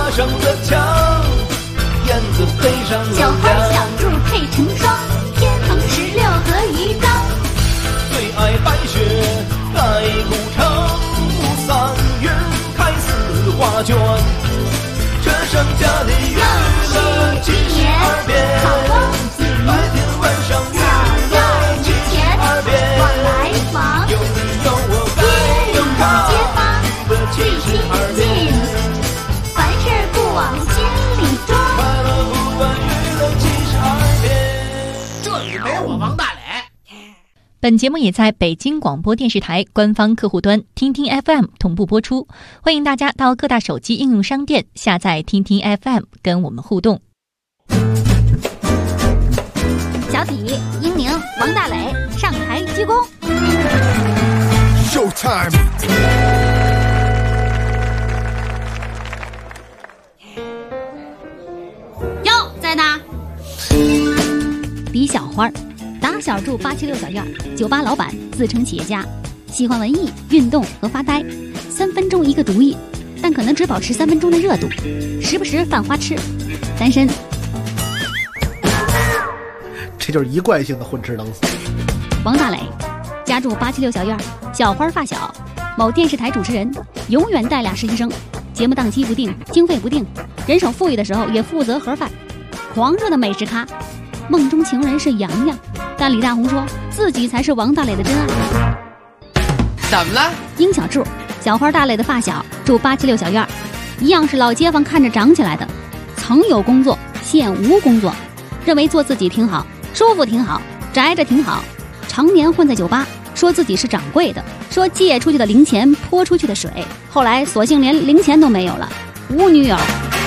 爬上了墙，燕子飞上了小花小兔配成双，天蓬16和一张。 最爱白雪盖古城，3月开4花卷。这盛家的娱乐72变，白天晚上娱乐72变。 往来往， 有你有我该有他， 街坊最亲近，凡事不往心里装。 快乐不管娱乐72变。 这里没我王大磊。 本节目也在北京广播电视台官方客户端听听 FM 同步播出，欢迎大家到各大手机应用商店下载听听 FM 跟我们互动。 小体、英宁、王大磊上台鞠躬。 Showtime。 哟，在呢。李小花打小住876小院，酒吧老板，自称企业家，喜欢文艺、运动和发呆，3分钟一个毒瘾，但可能只保持3分钟的热度，时不时犯花痴，单身。 这就是一贯性的混吃等死。 王大磊家住876小院，小花发小，某电视台主持人，永远带俩实习生，节目档期不定，经费不定，人手富裕的时候也负责盒饭，狂热的美食咖，梦中情人是洋洋，但李大红说自己才是王大磊的真爱。 怎么了？ 殷小柱，小花大磊的发小，住876小院，一样是老街坊看着长起来的，曾有工作，现无工作，认为做自己挺好，舒服挺好，宅着挺好，常年混在酒吧，说自己是掌柜的，说借出去的零钱泼出去的水，后来索性连零钱都没有了，无女友。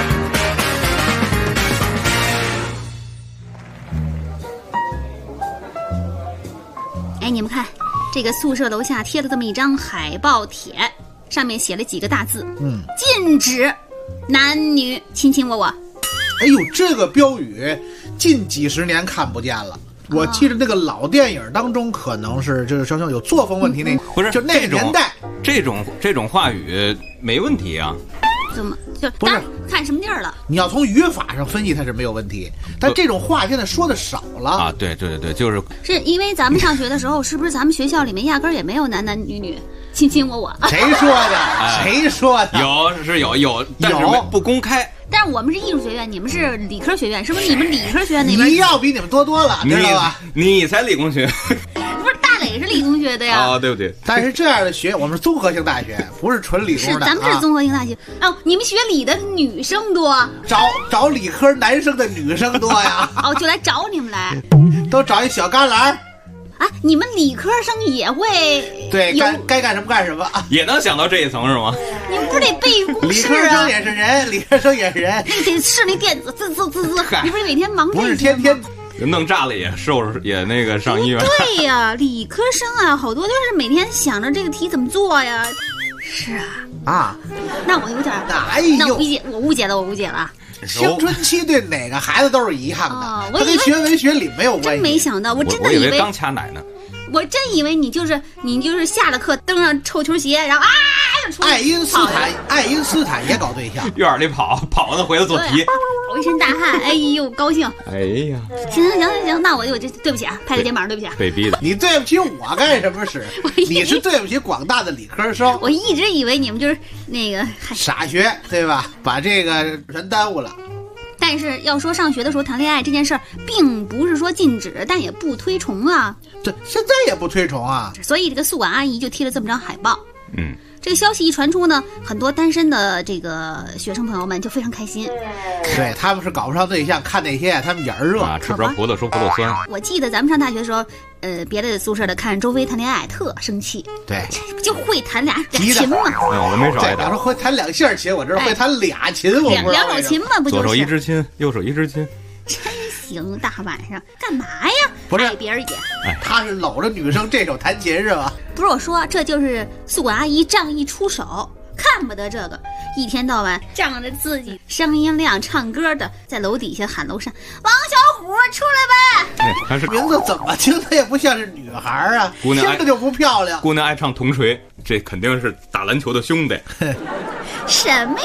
哎，你们看，这个宿舍楼下贴了这么一张海报帖，上面写了几个大字，禁止男女卿卿我我。 哎呦，这个标语近几十年看不见了。我记得那个老电影当中，可能是就是像有作风问题那， 不是就那个年代， 这种话语没问题啊。 怎么就不是看什么地儿了？ 你要从语法上分析它是没有问题，但这种话现在说的少了啊。对对对，就是因为咱们上学的时候，是不是咱们学校里面压根儿也没有男男女女卿卿我我？ 谁说的？谁说的？ 有，但是不公开。 但是我们是艺术学院，你们是理科学院，是不是？你们理科学院那边你要比你们多了，知道吧？ 你才理工学。 不是大磊是理工学的呀？ 哦，对不对？ 但是这样的学，我们是综合性大学，不是纯理工的。 是，咱们是综合性大学。哦，你们学理的女生多， 找理科男生的女生多呀。 哦，就来找你们来， 都找一小旮旯。 啊，你们理科生也会对该干什么干什么， 也能想到这一层是吗？ 你不是得背公式啊？ 理科生也是人，理科生也是人。 那得试那电子滋，你不是每天忙这些吗？ 不是天天弄炸了也也那个上医院。 对呀，理科生啊，好多都是每天想着这个题怎么做呀。是啊，那我有点，那我误解了。 青春期对哪个孩子都是一样的，它跟学文学理没有关系。 真没想到，我真的以为刚掐奶呢。 我真以为你就是下了课蹬上臭球鞋，然后爱因斯坦也搞对象， 院里跑了回来做题， 跑一身大汗，哎呦高兴。 哎呀， 行，那我这对不起啊，拍个肩膀，对不起啊。 被逼的。 你对不起我干什么使？你是对不起广大的理科生。 我一直以为你们就是那个傻学，对吧？把这个全耽误了。 但是要说上学的时候谈恋爱这件事儿，并不是说禁止，但也不推崇啊。 对，现在也不推崇啊。 所以这个宿管阿姨就贴了这么张海报。这个消息一传出呢，很多单身的这个学生朋友们就非常开心。 对，他们是搞不上对象，看那些他们眼热啊，吃不着葡萄说葡萄酸。 我记得咱们上大学的时候，别的宿舍的看周飞谈恋爱特生气。 对， 就会弹俩琴嘛。 我没少挨打。 说会弹2下琴，我知道会弹俩琴，我不知道两手琴嘛，不就是？ 左手一支琴，右手一支琴。 真行，大晚上干嘛呀？ 不是碍别人眼。 他是搂着女生这手弹琴是吧？ 不是我说，这就是宿管阿姨仗义出手，看不得这个，一天到晚仗着自己声音亮唱歌的，在楼底下喊楼上王小虎出来呗。 他是名字怎么听他也不像是女孩啊， 姑娘听着就不漂亮。 姑娘爱唱铜锤，这肯定是打篮球的兄弟。 什么呀？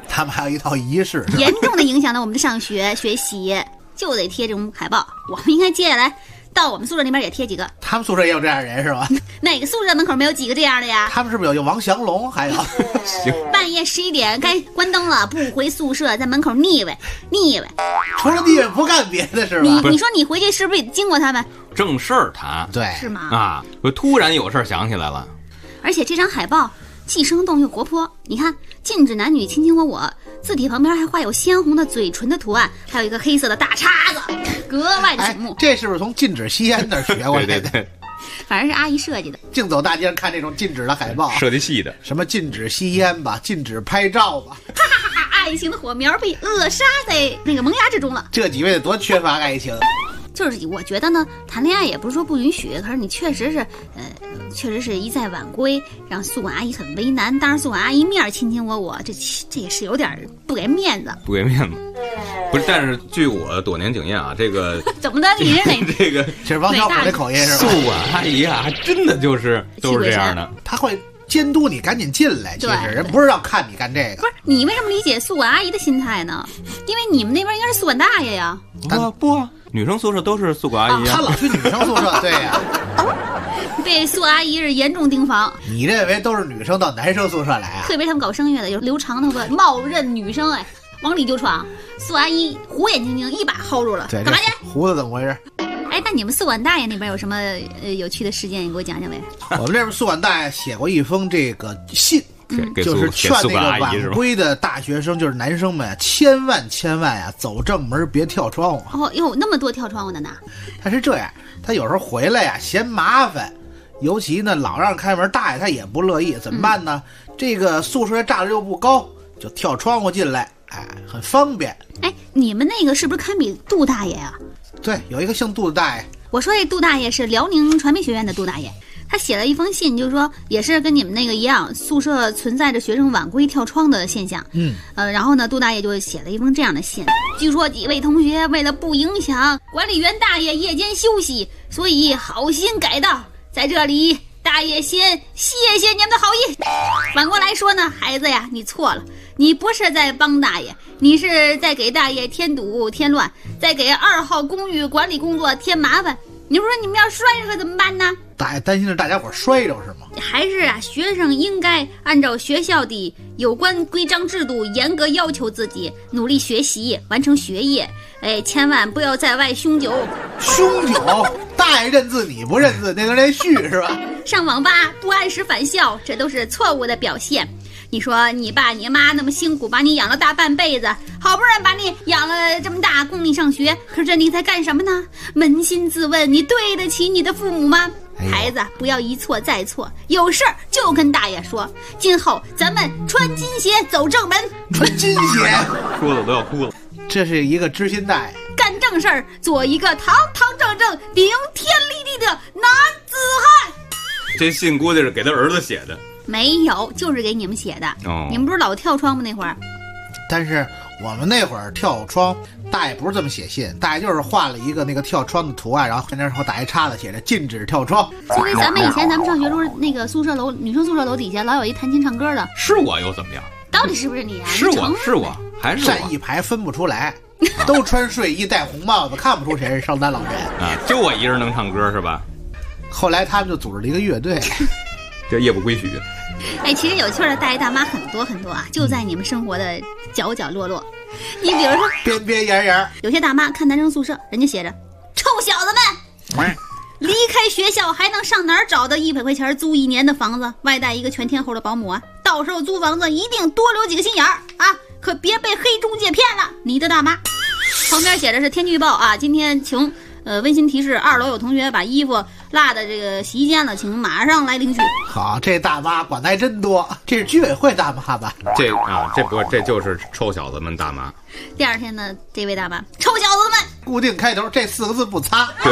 他们还有一套仪式， 严重的影响了我们的上学学习，就得贴这种海报。我们应该接下来到我们宿舍那边也贴几个。 他们宿舍也有这样人是吧？ 哪个宿舍门口没有几个这样的呀？ 他们是不是有王祥龙？还有半夜11点该关灯了，不回宿舍，在门口腻歪。 除了腻歪不干别的是吧？ 你说你回去是不是也经过他们？ 正事儿谈， 对， 是吗？ 啊，我突然有事儿想起来了。 而且这张海报既生动又活泼，你看，禁止男女卿卿我我，字体旁边还画有鲜红的嘴唇的图案，还有一个黑色的大叉子，格外的醒目。 这是不是从禁止吸烟那儿学过来的？ 对， 反正是阿姨设计的。 净走大街上看这种禁止的海报， 设计系的， 什么禁止吸烟吧，禁止拍照吧， 哈哈哈！爱情的火苗被扼杀在那个萌芽之中了。 这几位得多缺乏爱情。 就是我觉得呢，谈恋爱也不是说不允许，可是你确实是一再晚归，让宿管阿姨很为难。当然，宿管阿姨面卿卿我我，这也是有点不给面子。 不给面子，不是？但是据我多年经验啊，这个怎么的？你是哪？ 这个这是王小虎的口音是吧？ 宿管阿姨啊，还真的都是这样的。 他会监督你赶紧进来，其实人不是要看你干这个。 不是你为什么理解宿管阿姨的心态呢？因为你们那边应该是宿管大爷呀。 不啊，女生宿舍都是宿管阿姨啊。 他老去女生宿舍，对呀。 被宿阿姨是严重盯防。 你认为都是女生到男生宿舍来啊？ 特别他们搞声乐的，有留长头发冒认女生，往里就闯。宿阿姨虎眼睛睛一把薅住了，干嘛去？ 胡子怎么回事？ 那你们宿管大爷那边有什么有趣的事件？你给我讲讲呗。 我们这边宿管大爷写过一封这个信，就是劝那个晚归的大学生，就是男生们啊，千万呀，走正门别跳窗户。 哦哟，那么多跳窗户的呢？ 他是这样，他有时候回来呀嫌麻烦，尤其呢老让开门，大爷他也不乐意，怎么办呢？这个宿舍栅栏又不高，就跳窗户进来，很方便。 你们那个是不是堪比杜大爷啊？ 对，有一个姓杜的大爷。我说这杜大爷是辽宁传媒学院的杜大爷，他写了一封信，就是说也是跟你们那个一样，宿舍存在着学生晚归跳窗的现象。然后呢，杜大爷就写了一封这样的信。据说几位同学为了不影响管理员大爷夜间休息，所以好心改道，在这里大爷先谢谢你们的好意。反过来说呢，孩子呀，你错了，你不是在帮大爷，你是在给大爷添堵添乱，在给2号公寓管理工作添麻烦。你说你们要摔着怎么办呢？ 大爷担心是大家伙摔着是吗？ 还是学生应该按照学校的有关规章制度严格要求自己，努力学习，完成学业。千万不要在外酗酒。 酗酒？大爷认字你不认字，那个连续是吧？ 上网吧不按时返校，这都是错误的表现。你说你爸你妈那么辛苦把你养了大半辈子，好不容易把你养了这么大供你上学，可是你在干什么呢？扪心自问，你对得起你的父母吗？孩子不要一错再错，有事儿就跟大爷说，今后咱们穿金鞋走正门。 穿金鞋说的都要哭了。 这是一个知心大爷， 干正事儿，做一个堂堂正正顶天立地的男子汉。 这信估计是给他儿子写的。 没有，就是给你们写的。你们不是老跳窗吗那会儿？ 但是我们那会儿跳窗，大爷不是这么写信，大爷就是画了一个那个跳窗的图案，然后那时候打一叉子写着禁止跳窗。 因为咱们以前上学时候那个宿舍楼女生宿舍楼底下老有一弹琴唱歌的。 是我又怎么样？ 到底是不是你啊？ 是我，还是我？ 站一排分不出来，都穿睡衣戴红帽子，看不出谁是少丹老人啊！就我一人能唱歌是吧？ 后来他们就组织了一个乐队， 这夜不归宿。 其实有趣的大爷大妈很多很多啊，就在你们生活的角角落落。你比如说边边沿沿， 有些大妈看男生宿舍，人家写着臭小子们，离开学校还能上哪儿找到100块钱租1年的房子，外带一个全天候的保姆啊？到时候租房子一定多留几个心眼儿啊，可别被黑中介骗了。你的大妈。旁边写着是天气预报啊，今天晴。温馨提示，2楼有同学把衣服落在这个洗衣间了，请马上来领取。 好，这大妈管的还真多，这是居委会大妈吧？ 这就是臭小子们大妈。 第二天呢，这位大妈，臭小子们， 固定开头这4个字不擦。 对。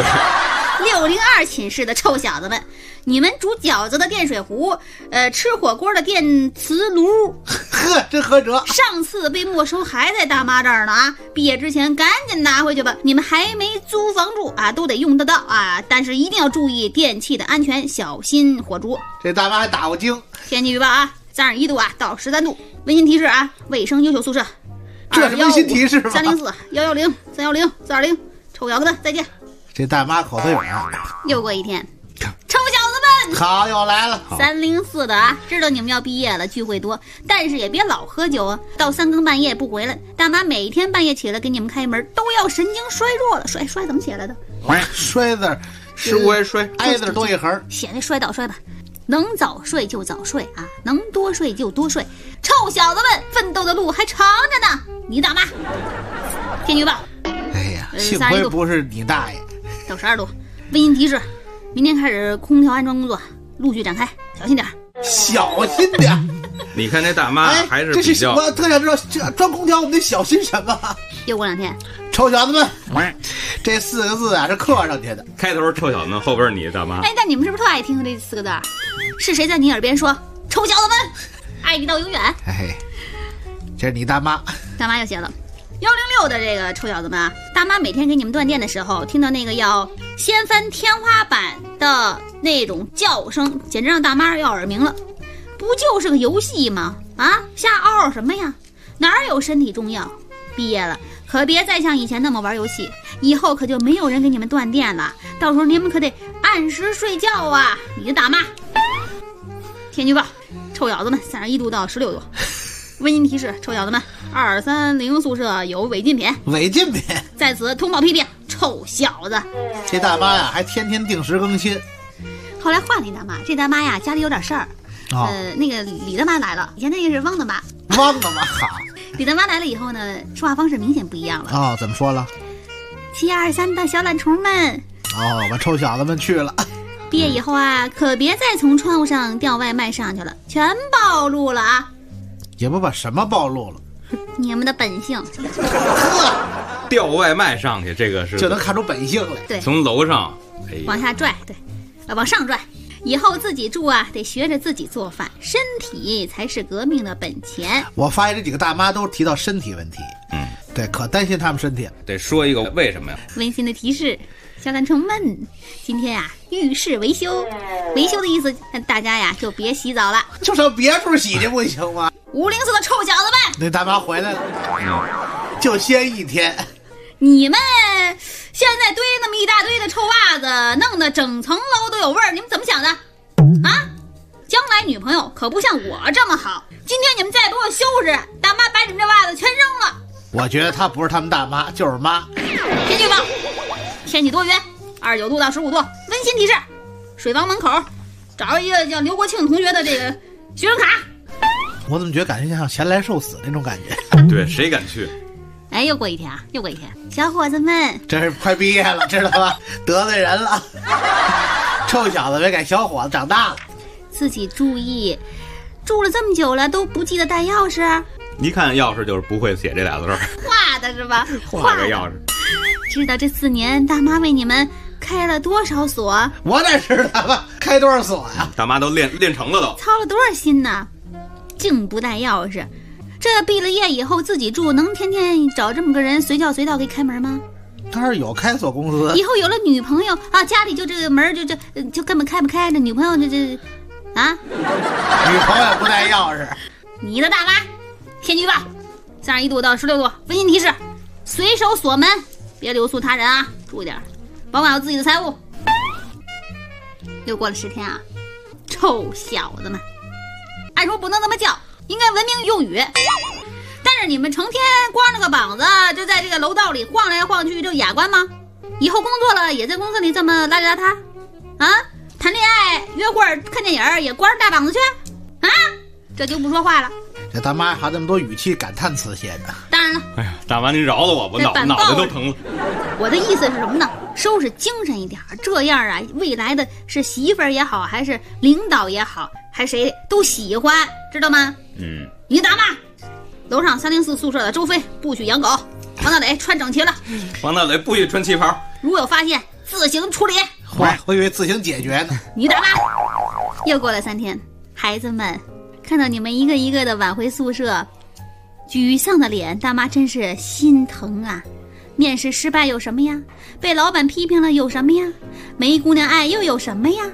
602寝室的臭小子们，你们煮饺子的电水壶，吃火锅的电磁炉， 呵，真合辙。 上次被没收还在大妈这儿呢啊！毕业之前赶紧拿回去吧，你们还没租房住啊，都得用得到啊！但是一定要注意电器的安全，小心火烛。 这大妈还打过精。 天气预报啊， 31度啊到13度。温馨提示啊，卫生优秀宿舍。 这是温馨提示吗 ？304-110-310-420，臭小子们再见。 这大妈口头语啊。 又过一天，臭小子们， 好，又来了。 304的啊，知道你们要毕业了，聚会多，但是也别老喝酒啊，到3更半夜不回来。大妈每天半夜起来给你们开门，都要神经衰弱了。衰怎么写来的？ 衰字失误衰， 挨字多一横， 写的摔倒摔吧。能早睡就早睡啊，能多睡就多睡。臭小子们，奋斗的路还长着呢。你大妈。天气预报。 哎呀，幸亏不是你大爷。 到12度。温馨提示：明天开始空调安装工作陆续展开，小心点。 小心点。 你看这大妈还是比较。 我特想知道，这装空调我们得小心什么？ 又过2天。 臭小子们，这4个字啊是刻上去的。 开头臭小子们，后边你大妈。 哎，但你们是不是特爱听这4个字？是谁在你耳边说“臭小子们，爱你到永远”？ 哎，这是你大妈。 大妈又写了106的这个臭小子们啊，大妈每天给你们断电的时候，听到那个要掀翻天花板的那种叫声，简直让大妈要耳鸣了。不就是个游戏吗？啊，瞎嗷什么呀？哪有身体重要？毕业了，可别再像以前那么玩游戏，以后可就没有人给你们断电了，到时候你们可得按时睡觉啊！你的大妈。天气预报：臭小子们，31度到16度。温馨提示：臭小子们，230宿舍有违禁品。 违禁品， 在此通报批评，臭小子！ 这大妈呀，还天天定时更新。 后来换了一大妈，这大妈呀家里有点事儿。那个李大妈来了，以前那个是汪大妈。 汪大妈好。 李大妈来了以后呢，说话方式明显不一样了。 哦，怎么说了 ？723的小懒虫们。 哦，我臭小子们去了。 毕业以后啊，可别再从窗户上调外卖上去了，全暴露了啊！ 也不把什么暴露了， 你们的本性。 调外卖上去，这个是就能看出本性来。 对， 从楼上往下拽，对，往上拽。以后自己住啊，得学着自己做饭，身体才是革命的本钱。 我发现这几个大妈都提到身体问题，对，可担心他们身体了。 得说一个为什么呀？ 温馨的提示，小懒虫们，今天呀，浴室维修，维修的意思，大家呀就别洗澡了， 就上别处洗去不行吗 ？504的臭小子们， 那大妈回来了，就歇1天。 你们现在堆那么一大堆的臭袜子，弄得整层楼都有味儿，你们怎么想的？啊，将来女朋友可不像我这么好。今天你们再不给我收拾，大妈把你们这袜子全扔了。 我觉得她不是他们大妈，就是妈。 天气预报：天气多云，29度到15度。温馨提示：水房门口找一个叫刘国庆同学的这个学生卡。 我怎么觉得感觉像前来受死那种感觉？ 对，谁敢去？ 哎，又过一天啊，又过一天。小伙子们， 这是快毕业了，知道吧？得罪人了。臭小子没改小伙子长大了， 自己注意。住了这么久了都不记得带钥匙， 一看钥匙就是不会写这俩字儿， 画的是吧？ 画个钥匙。 知道这4年大妈为你们开了多少所？ 我哪知道吧？开多少所呀？ 大妈都练成了，都操了多少心呢？竟不带钥匙，这毕了业以后自己住，能天天找这么个人随叫随到给开门吗？ 当然有开锁公司。 以后有了女朋友啊，家里就这个门就根本开不开，这女朋友这啊， 女朋友不带钥匙。 你的大妈。天气预报：31度到16度。温馨提示：随手锁门，别留宿他人啊，注意点，保管好自己的财物。又过了10天啊，臭小子们，按说不能这么叫，应该文明用语。但是你们成天光着个膀子就在这个楼道里晃来晃去，就雅观吗？以后工作了也在公司里这么邋里邋遢啊？谈恋爱、约会、看电影也光着大膀子去啊？这就不说话了。 这大妈还这么多语气感叹词写的。 当然了， 哎呀，大妈您饶了我，我脑袋都疼了。 我的意思是什么呢？收拾精神一点，这样啊，未来的是媳妇儿也好，还是领导也好，还是谁都喜欢，知道吗？你大妈。楼上304宿舍的周飞不许养狗，王大磊穿整齐了。 王大磊不许穿旗袍， 如有发现自行处理。 我以为自行解决呢。 你大妈。又过了3天，孩子们看到你们一个一个的返回宿舍，沮丧的脸，大妈真是心疼啊。面试失败有什么呀？被老板批评了有什么呀？没姑娘爱又有什么呀？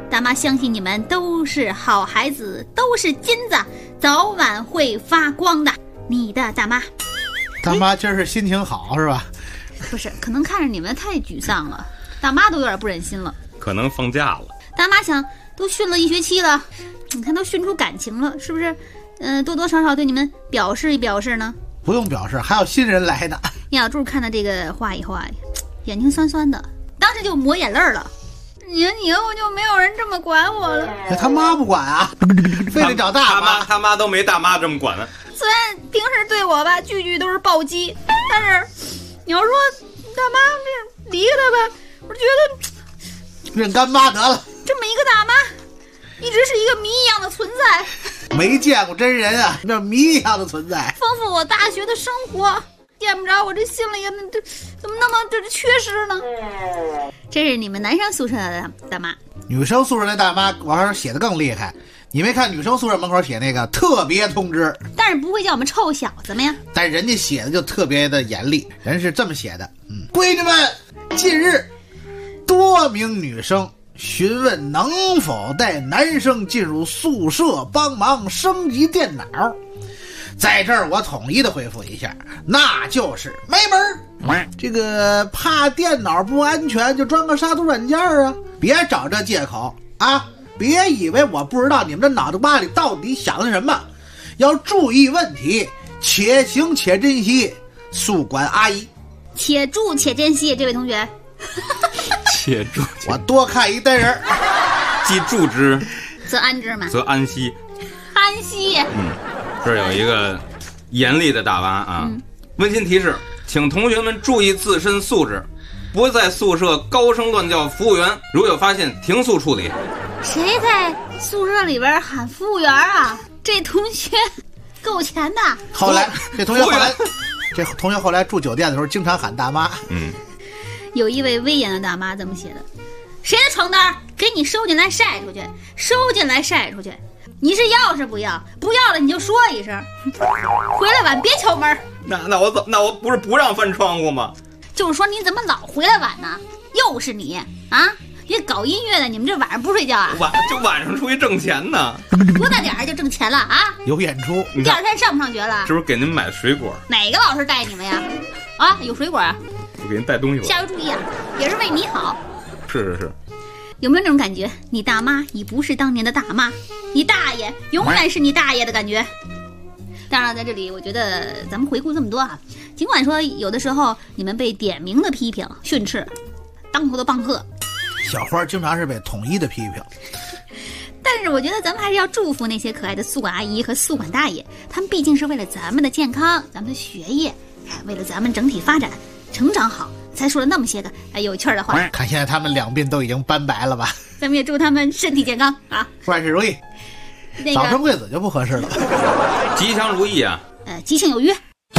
大妈相信你们都是好孩子，都是金子，早晚会发光的。你的大妈。 大妈今儿是心情好是吧？ 不是，可能看着你们太沮丧了，大妈都有点不忍心了。 可能放假了。 大妈想，都训了1学期了，你看都训出感情了，是不是？多多少少对你们表示一表示呢？ 不用表示，还有新人来呢。 杨小柱看到这个话以后啊，眼睛酸酸的，当时就抹眼泪了。以后就没有人这么管我了。 他妈不管啊，非得找大妈。 他妈都没大妈这么管呢。 虽然平时对我吧，句句都是暴击，但是你要说大妈这离开他吧，我觉得认干妈得了。 这么一个大妈，一直是一个谜一样的存在。 没见过真人啊，那谜一样的存在， 丰富我大学的生活。见不着我这心里怎么那么这缺失呢？这是你们男生宿舍的大妈， 女生宿舍那大妈往上写的更厉害。你没看女生宿舍门口写那个特别通知， 但是不会叫我们臭小子们呀。 但人家写的就特别的严厉，人是这么写的：闺女们，近日多名女生询问能否带男生进入宿舍帮忙升级电脑。在这儿我统一的回复一下，那就是没门。这个怕电脑不安全就装个杀毒软件啊，别找这借口啊，别以为我不知道你们这脑袋瓜里到底想的什么，要注意问题，且行且珍惜。宿管阿姨， 且住且珍惜。这位同学且住我多看一单人， 既住之则安之嘛， 则安息。 安息。 这儿有一个严厉的大妈啊，温馨提示，请同学们注意自身素质，不在宿舍高声乱叫服务员，如有发现停宿处理。 谁在宿舍里边喊服务员啊？这同学够钱的。 后来这同学后来住酒店的时候经常喊大妈。 有一位威严的大妈这么写的：谁的床单给你收进来晒出去，收进来晒出去。你是要是不要，不要了你就说一声，回来晚别敲门。 那我不是不让翻窗户吗？ 就是说你怎么老回来晚呢？又是你啊！也搞音乐的，你们这晚上不睡觉啊？ 晚上出去挣钱呢。 多大点儿就挣钱了啊？ 有演出， 第二天上不上学了？ 是不是给您买水果？ 哪个老师带你们呀？啊，有水果啊？ 我给您带东西。 下回注意啊，也是为你好。 是。 有没有那种感觉？你大妈已不是当年的大妈，你大爷永远是你大爷的感觉。当然，在这里我觉得咱们回顾这么多啊，尽管说有的时候你们被点名的批评、训斥，当头的棒喝， 小花经常是被统一的批评。 但是我觉得咱们还是要祝福那些可爱的宿管阿姨和宿管大爷，他们毕竟是为了咱们的健康、咱们的学业，为了咱们整体发展、成长好，才说了那么些个有趣的话。 看现在他们两鬓都已经斑白了吧？ 咱们也祝他们身体健康啊， 万事如意。早生贵子就不合适了。 吉祥如意啊！ 吉庆有余。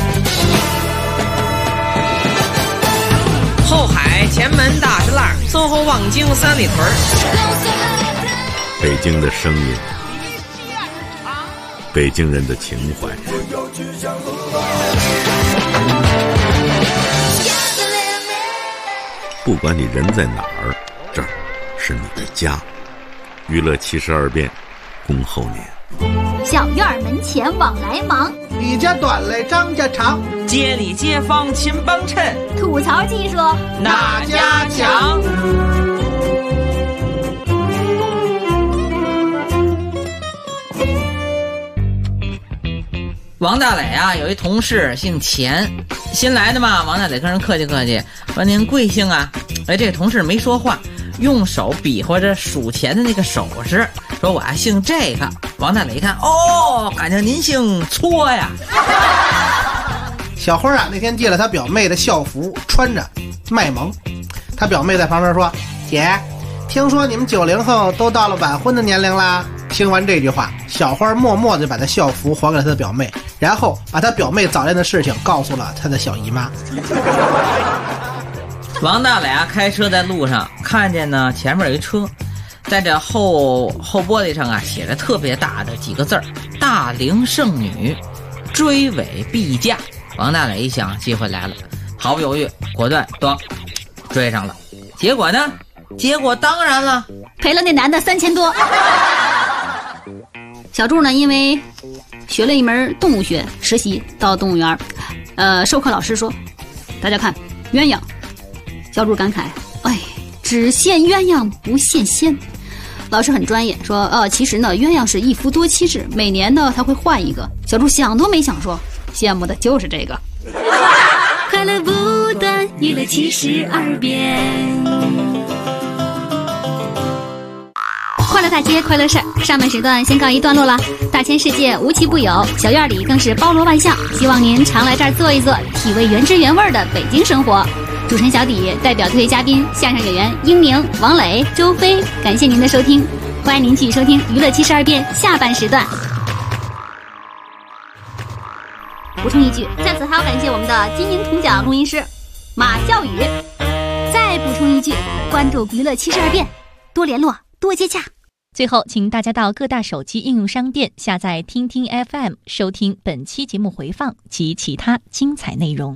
后海、前门、大石栏、淞沪、望京、三里屯。 北京的声音，北京人的情怀。不管你人在哪儿，这儿是你的家。娱乐72变，恭候您。 小院门前往来忙， 李家短来张家长， 街里街坊勤帮衬， 吐槽技术哪家强？王大磊啊，有一同事姓钱，新来的嘛，王大磊跟人客气客气，说您贵姓啊？这个同事没说话，用手比划着数钱的那个手势，说我姓这个。王大磊一看，哦，感情您姓搓呀。 小花啊，那天借了他表妹的校服穿着卖萌，他表妹在旁边说：“姐，听说你们90后都到了晚婚的年龄啦。”听完这句话，小花默默地把他校服还给了他的表妹，然后把他表妹早恋的事情告诉了他的小姨妈。 王大磊啊，开车在路上看见呢，前面有一车，在这后玻璃上啊写着特别大的几个字儿：大龄剩女，追尾必驾。王大磊一想，机会来了，毫不犹豫，果断追上了。结果呢， 结果当然了， 赔了那男的3000多。小柱呢，因为学了一门动物学，实习到动物园，授课老师说，大家看鸳鸯。小柱感慨，哎，只羡鸳鸯不羡仙。老师很专业，说其实呢，鸳鸯是一夫多妻制，每年呢他会换一个。小柱想都没想说，羡慕的就是这个。快乐不断，娱乐72变。快乐大街，快乐事儿。上半时段先告一段落了。大千世界无奇不有，小院里更是包罗万象。希望您常来这儿坐一坐，体味原汁原味的北京生活。主持人小底代表特约嘉宾相声演员英明、王磊、周飞，感谢您的收听，欢迎您继续收听娱乐72变下半时段。补充一句，在此还要感谢我们的金鹰铜奖录音师马笑宇。再补充一句，关注娱乐72变，多联络，多接洽。 最后，请大家到各大手机应用商店下载听听 FM， 收听本期节目回放及其他精彩内容。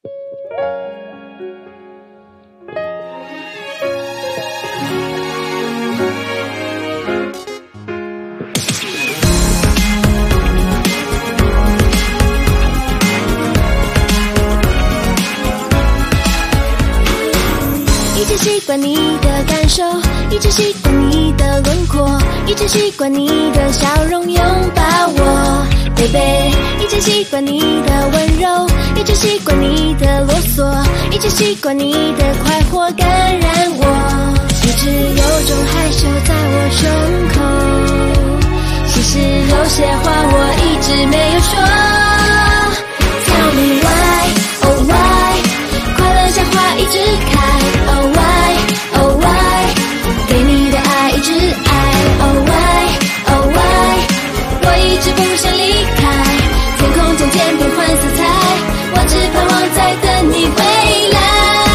一直习惯你的感受，一直习惯你的轮廓，一直习惯你的笑容拥抱我 ，baby。一直习惯你的温柔，一直习惯你的啰嗦，一直习惯你的快活感染我。一直有种害羞在我胸口，其实有些话我一直没有说。Tell me why, oh why， 快乐像花一直开。Oh why, oh why， 给你的爱一直爱。Oh why, oh why， 我一直不想离开。天空中渐变换色彩，我只盼望在等你回来。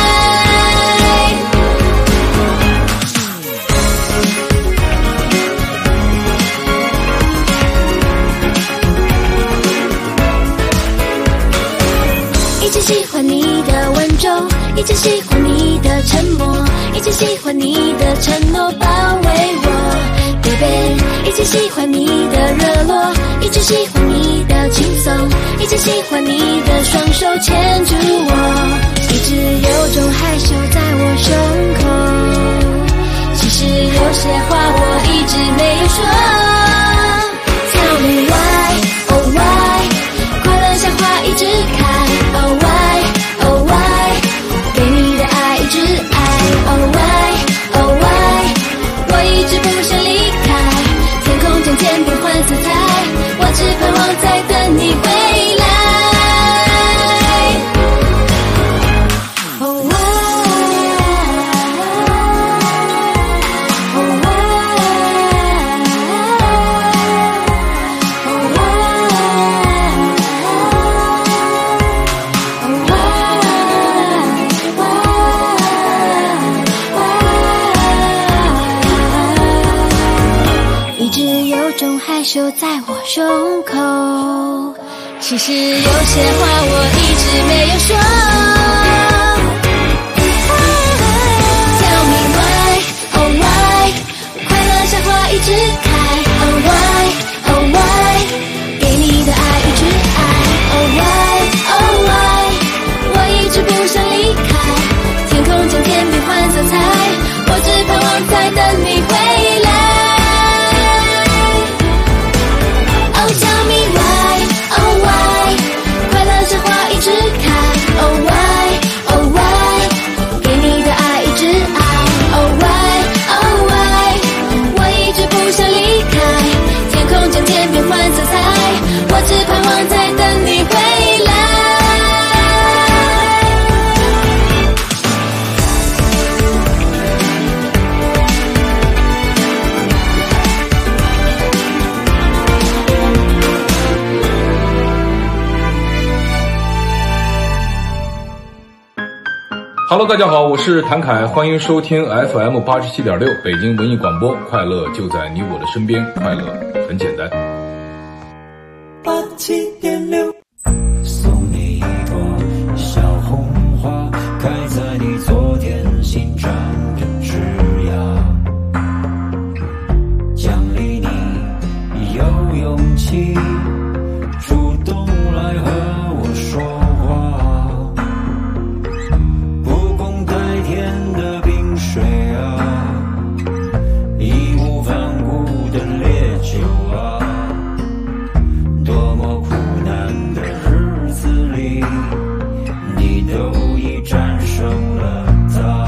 一直喜欢你的温柔，一直喜欢你的沉默，一直喜欢你的承诺包围我 ，baby。一直喜欢你的热络，一直喜欢你的轻松，一直喜欢你的双手牵住我。一直有种害羞在我胸口，其实有些话我一直没有说。Tell me why, oh why， 快乐像花一直开。Oh why, oh why， 给你的爱一直爱。Oh why, oh why， 我一直不想离开。天空中渐变换色彩，我只盼望在等你回来。Oh why， oh why， oh why， 一直有种害羞在我胸口，其实有些话我一直没有说。Tell me why, oh why， 快乐像花一直开。Oh why, oh why， 给你的爱一直爱。Oh why, oh why， 我一直不想离开。天空中渐变换色彩，我只盼望在等你回来。Oh tell me why, oh why， 快乐像花一直开。Oh why, oh why， 给你的爱一直爱。Oh why, oh why， 我一直不想离开。天空中渐变换色彩，我只盼望在等你回来。 Hello， 大家好，我是谭凯，欢迎收听 FM 87.6北京文艺广播，快乐就在你我的身边，快乐很简单。 87.6，送你一朵小红花，开在你昨天新长的枝和我说话，不共戴天的冰水啊，义无反顾的烈酒啊，多么苦难的日子里，你都已战胜了它。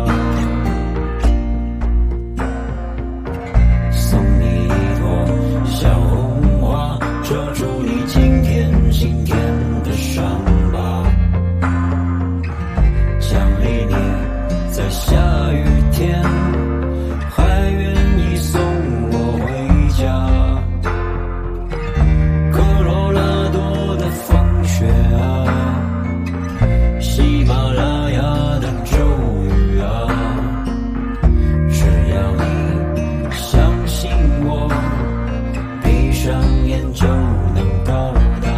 送你一朵小红花，遮住你今天心田的伤疤，奖励你在下雨天还愿意送我回家。科罗拉多的风雪啊，喜马拉雅的骤雨啊，只要你相信我，闭上眼就能到达。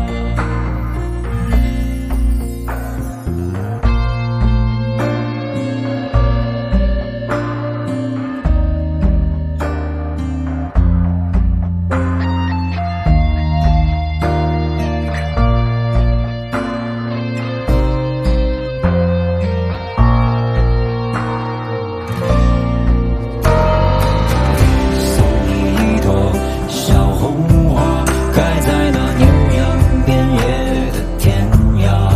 送你一朵小红花，开在那牛羊遍野的天涯，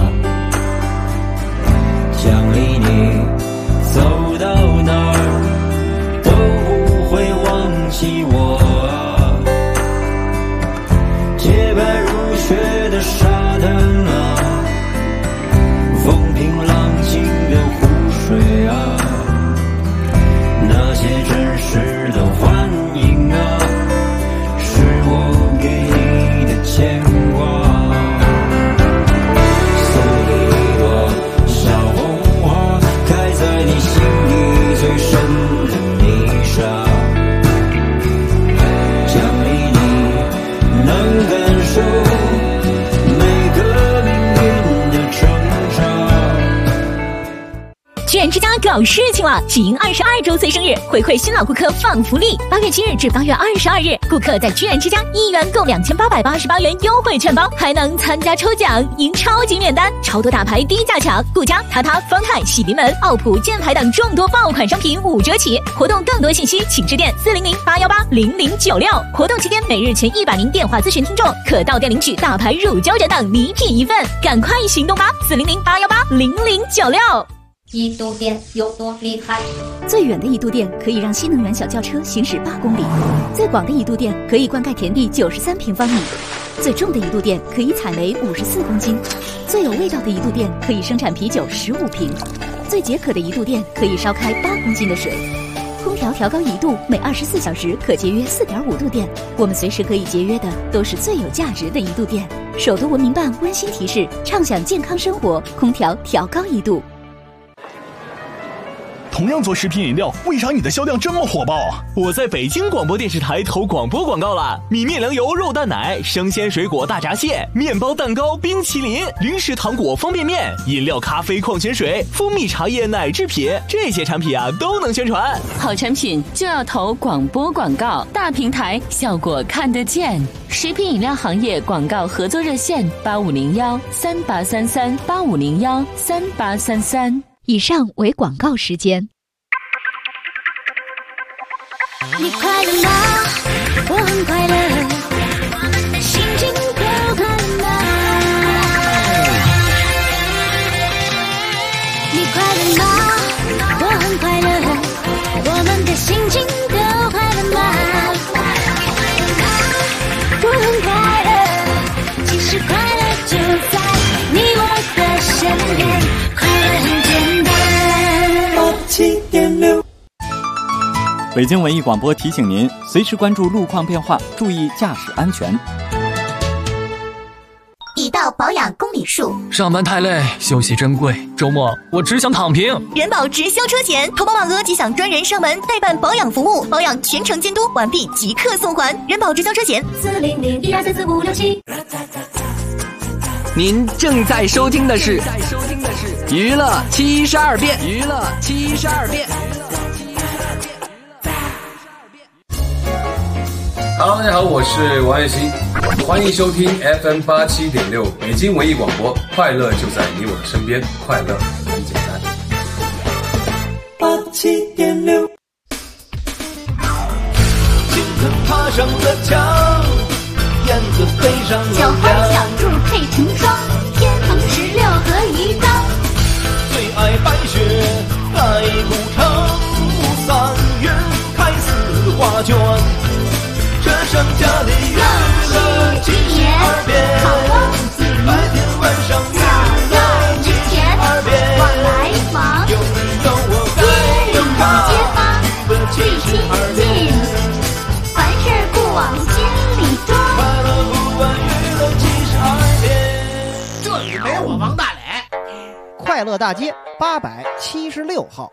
奖励你走到哪儿都不会忘记我啊。洁白如雪的沙滩啊，风平浪静的湖水啊，那些真实的欢迎啊，是我给你的牵挂。送你一朵小红花，开在你心里最深的泥沙，奖励你能感受每个命运的挣扎。 居然之家搞事情了！喜迎22周岁生日，回馈新老顾客放福利。8月7日至8月22日，顾客在居然之家1元购2888元优惠券包，还能参加抽奖，赢超级免单，超多大牌低价抢，顾家、塔塔、方太、喜临门、奥普、箭牌等众多爆款商品5折起。活动更多信息请致电400-818-0096。活动期间每日前100名电话咨询听众可到店领取大牌乳胶枕等礼品1份，赶快行动吧！400-818-0096。 一度电有多厉害？ 最远的一度电可以让新能源小轿车行驶8公里，最广的一度电可以灌溉田地93平方米，最重的一度电可以采煤54公斤，最有味道的一度电可以生产啤酒15瓶，最解渴的一度电可以烧开8公斤的水。空调调高1度，每24小时可节约4.5度电。我们随时可以节约的都是最有价值的一度电。首都文明办温馨提示：畅享健康生活，空调调高1度。 同样做食品饮料，为啥你的销量这么火爆啊？我在北京广播电视台投广播广告了，米面粮油肉蛋奶、生鲜水果大闸蟹、面包蛋糕、冰淇淋、零食糖果方便面、饮料咖啡矿泉水、蜂蜜茶叶奶制品，这些产品啊都能宣传。 好产品就要投广播广告，大平台效果看得见。食品饮料行业广告合作热线8501-3833-8501-3833。 以上为广告时间。 你快乐吗？我很快乐，我们的心情都快乐吗？你快乐吗？我很快乐，我们的心情都快乐吗？我很快乐，其实快乐就在你我的身边，快乐很简单。87.6 北京文艺广播提醒您，随时关注路况变化，注意驾驶安全。 已到保养公里数， 上班太累，休息珍贵，周末我只想躺平。 人保直销车险，投保满额即享专人上门代办保养服务，保养全程监督，完毕即刻送还。人保直销车险400-1244567。 您正在收听的是娱乐72变，娱乐72变。 好，大家好，我是王栎鑫，欢迎收听 FM87.6北京文艺广播，快乐就在你我的身边，快乐很简单。 87.6， 青藤爬上了墙，燕子飞上了小花小兔配成双，天蓬16和一张。 最爱白雪盖古城，3月开4画卷。这剩下的月乐72变，白天晚上月乐72变。 往来往， 有你有我该有他， 街坊最亲近，凡事不往心里装。 快乐不问娱乐72变。 这里没我王大磊。 快乐大街876号，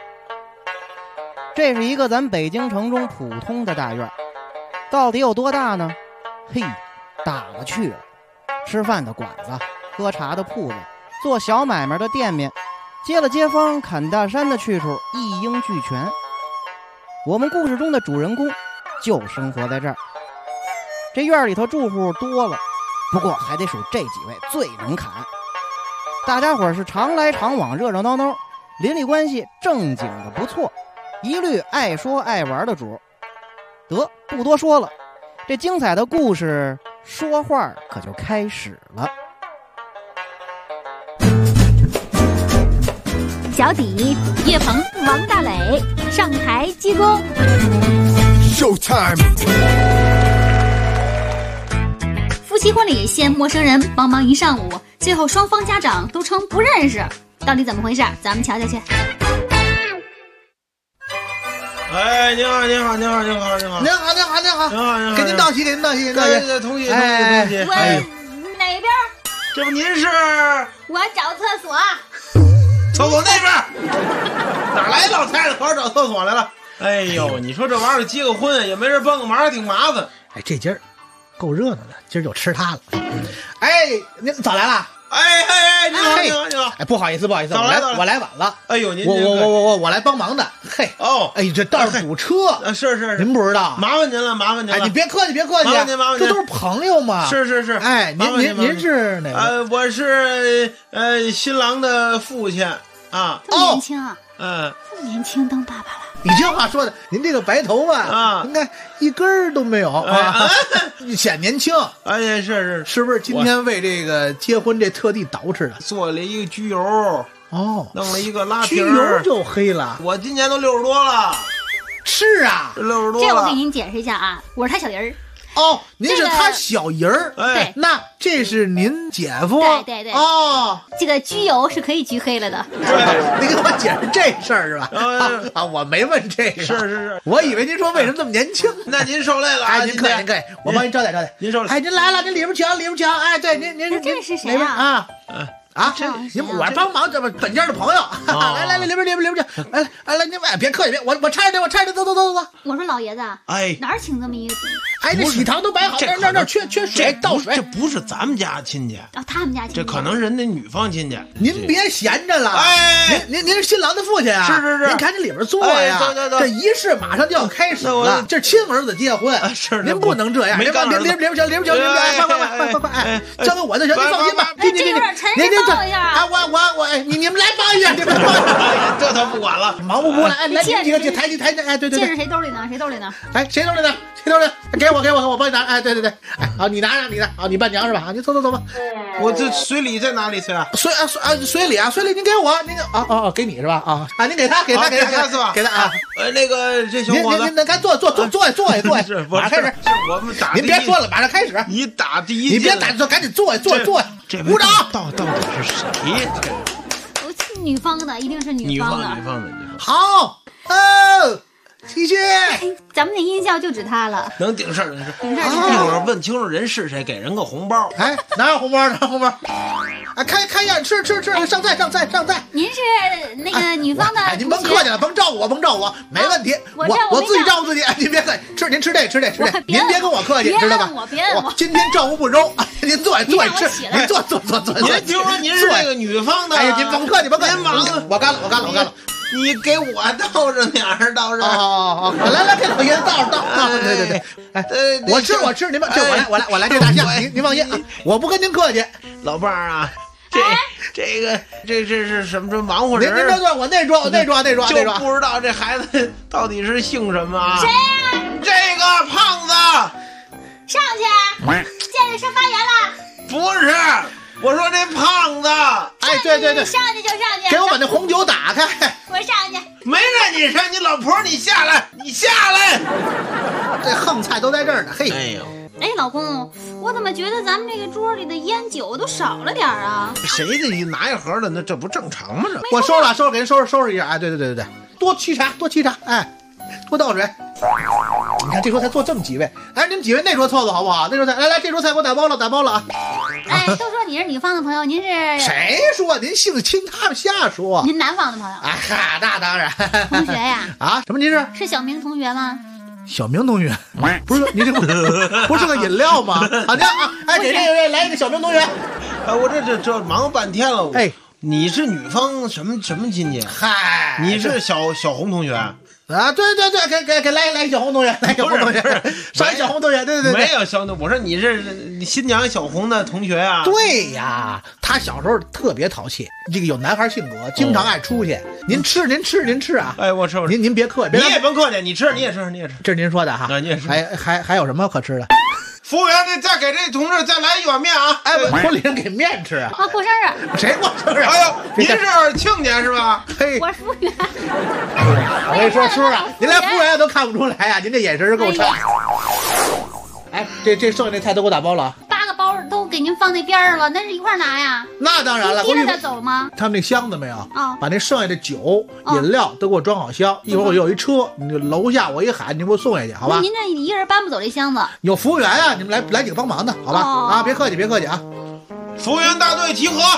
这是一个咱北京城中普通的大院，到底有多大呢？嘿，大了去了，吃饭的馆子，喝茶的铺子，做小买卖的店面，接了街坊砍大山的去处一应俱全。我们故事中的主人公就生活在这儿。这院里头住户多了，不过还得数这几位最能砍。大家伙是常来常往，热热闹闹，邻里关系正经的不错，一律爱说爱玩的主。得，不多说了，这精彩的故事说话可就开始了。 小底、叶鹏、王大磊上台鞠躬。 Showtime！ 夫妻婚礼嫌陌生人帮忙一上午，最后双方家长都称不认识，到底怎么回事？咱们瞧瞧去。 哎，您好，您好，您好，您好，您好， 您好，您好，您好， 您好，您好， 给您道喜，给您道喜， 对，同喜，同喜，同喜。 喂，哪边？ 这不您是？ 我找厕所。 厕所那边。哪来老太太跑找厕所来了？哎呦，你说这玩意儿结个婚也没人帮个忙，还挺麻烦。 哎，这今儿够热闹的，今儿就吃它了。哎，您早来了。 哎，你好，你好，你好。 哎，不好意思，不好意思，我来晚了。 哎呦，您我来帮忙的。嘿， 哦， 哎，这道上堵车。 是， 您不知道， 麻烦您了，麻烦您了。 哎，你别客气，别客气， 麻烦您，麻烦您。 这都是朋友嘛。 是。 哎，您是哪个？ 我是新郎的父亲啊。 这么年轻啊？ 这么年轻当爸爸了。 你这话说的，您这个白头发啊，应该一根儿都没有啊，显年轻。 哎呀，是不是今天为这个结婚这特地捯饬的？ 做了一个焗油哦， 弄了一个拉皮， 焗油就黑了。 我今年都60多了。 是啊 ，60多了。 这我给您解释一下啊，我是他小人儿。 哦，您是他小人儿。 对， 那这是您姐夫。 对。 哦， 这个焗油是可以焗黑了的。 对，您给我解释这事儿是吧？啊，我没问这个。 是， 我以为您说为什么这么年轻？ 那您受累了。 哎，您客气，我帮您招待招待。 您受累。 哎，您来了，您里边瞧。哎，对，您这是谁啊？ 这我帮忙，这不本家的朋友。来，里边去。来，您别客气，我搀着你，走。 我说老爷子， 哎， 哪儿请这么一个？ 哎，这喜糖都摆好，那缺水，倒水。 这不是咱们家亲戚， 他们家亲戚， 这可能人家女方亲戚。 您别闲着了， 哎， 您是新郎的父亲啊？ 是。 您赶紧里边坐呀，这仪式马上就要开始了，这亲儿子结婚， 是您不能这样。您里边瞧，快，交给我就行，您放心吧。 这有点沉，您抱一下啊。 你们来抱一下，你们抱一下， 这他不管了， 忙不过来。哎，来几个抬，哎，对。 戒指谁兜里呢？ 哎，谁兜里呢？给我帮你拿。哎，对。哎，好，你拿，好，你伴娘是吧？你走吧。 我这随礼在哪里去啊？ 随礼，您给我，您给你是吧？啊，您给他是吧？给他啊。 那个这小伙子， 您赶坐下。 是， 马上开始。 是我们打。 您别说了，马上开始。 你打第一， 你别打，赶紧坐。鼓掌。 到底是谁？ 女方的，一定是女方的。 好哦，喜庆。 咱们的音效就指他了， 能顶事儿。一会儿问清楚人是谁，给人个红包。 哎，拿红包。啊，开样，吃，上菜。 您是那个女方的， 您甭客气了，甭照顾我，没问题。我自己照顾自己，您别客气，您吃这，您别跟我客气，知道吧？ 别问我， 今天照顾不周，您坐吃，您坐。 您听说您是那个女方的？ 哎呀，您甭客气，您忙，我干了。 你给我倒着点儿，倒是。 哦，来，给老爷子倒。对。哎，我吃，您这我来这大象，您放心啊，我不跟您客气。 老伴儿啊，这是什么忙活人？ 您这我内装， 就不知道这孩子到底是姓什么啊？ 谁呀？ 这个胖子。 上去，建设发言了。 不是，我说这胖子。 哎，对， 上去就上去。 给我把那红酒打开。 我上去。 没让你上，你老婆你下来。 这横菜都在这儿呢，嘿。 哎呦。 哎，老公，我怎么觉得咱们这个桌里的烟酒都少了点啊？ 谁的你拿一盒的，那这不正常吗？这我收拾，给人收拾一下。哎，对，多沏茶，哎，多倒水。你看这桌才坐这么几位，哎，你们几位那桌凑凑好不好？那桌菜，来，这桌菜给我打包了啊！ 哎，都说你是女方的朋友，您是谁说？您姓亲，他们瞎说。 您男方的朋友？ 哎哈，那当然。 同学呀？ 啊？什么？您是小明同学吗？ 小明同学，不是你这不是个饮料吗？好的啊，哎，给这位来一个小明同学。 哎，我这忙半天了。哎，你是女方什么亲戚？ 嗨， 你是小红同学啊？ 对，给来一小红同学，来小红同学，上一小红同学，对， 没有小红，我说你是新娘小红的同学啊？ 对呀，他小时候特别淘气，这个有男孩性格，经常爱出去。您吃啊！ 哎，我吃， 您别客气， 你也甭客气，你吃你也吃。 这是您说的哈？ 你也是。 还有什么可吃的？ 服务员，再给这同志再来一碗面啊！ 哎，婚礼上给面吃啊？ 过生日？ 谁过生日？ 哎呦，您是亲家是吧？ 嘿， 我是服务员。 我跟你说，叔啊，您连服务员都看不出来呀，您这眼神够差。哎，这剩下那菜都给我打包了。 8个包都给您放那边上了，那是一块拿呀？ 那当然了， 接着再走吗？ 他们那箱子没有？ 啊， 把那剩下的酒、饮料都给我装好箱。一会儿我有一车，你就楼下我一喊，你给我送下去，好吧？ 您这一个人搬不走这箱子。 有服务员啊，你们来几个帮忙的，好吧？啊，别客气啊。 服务员大队集合。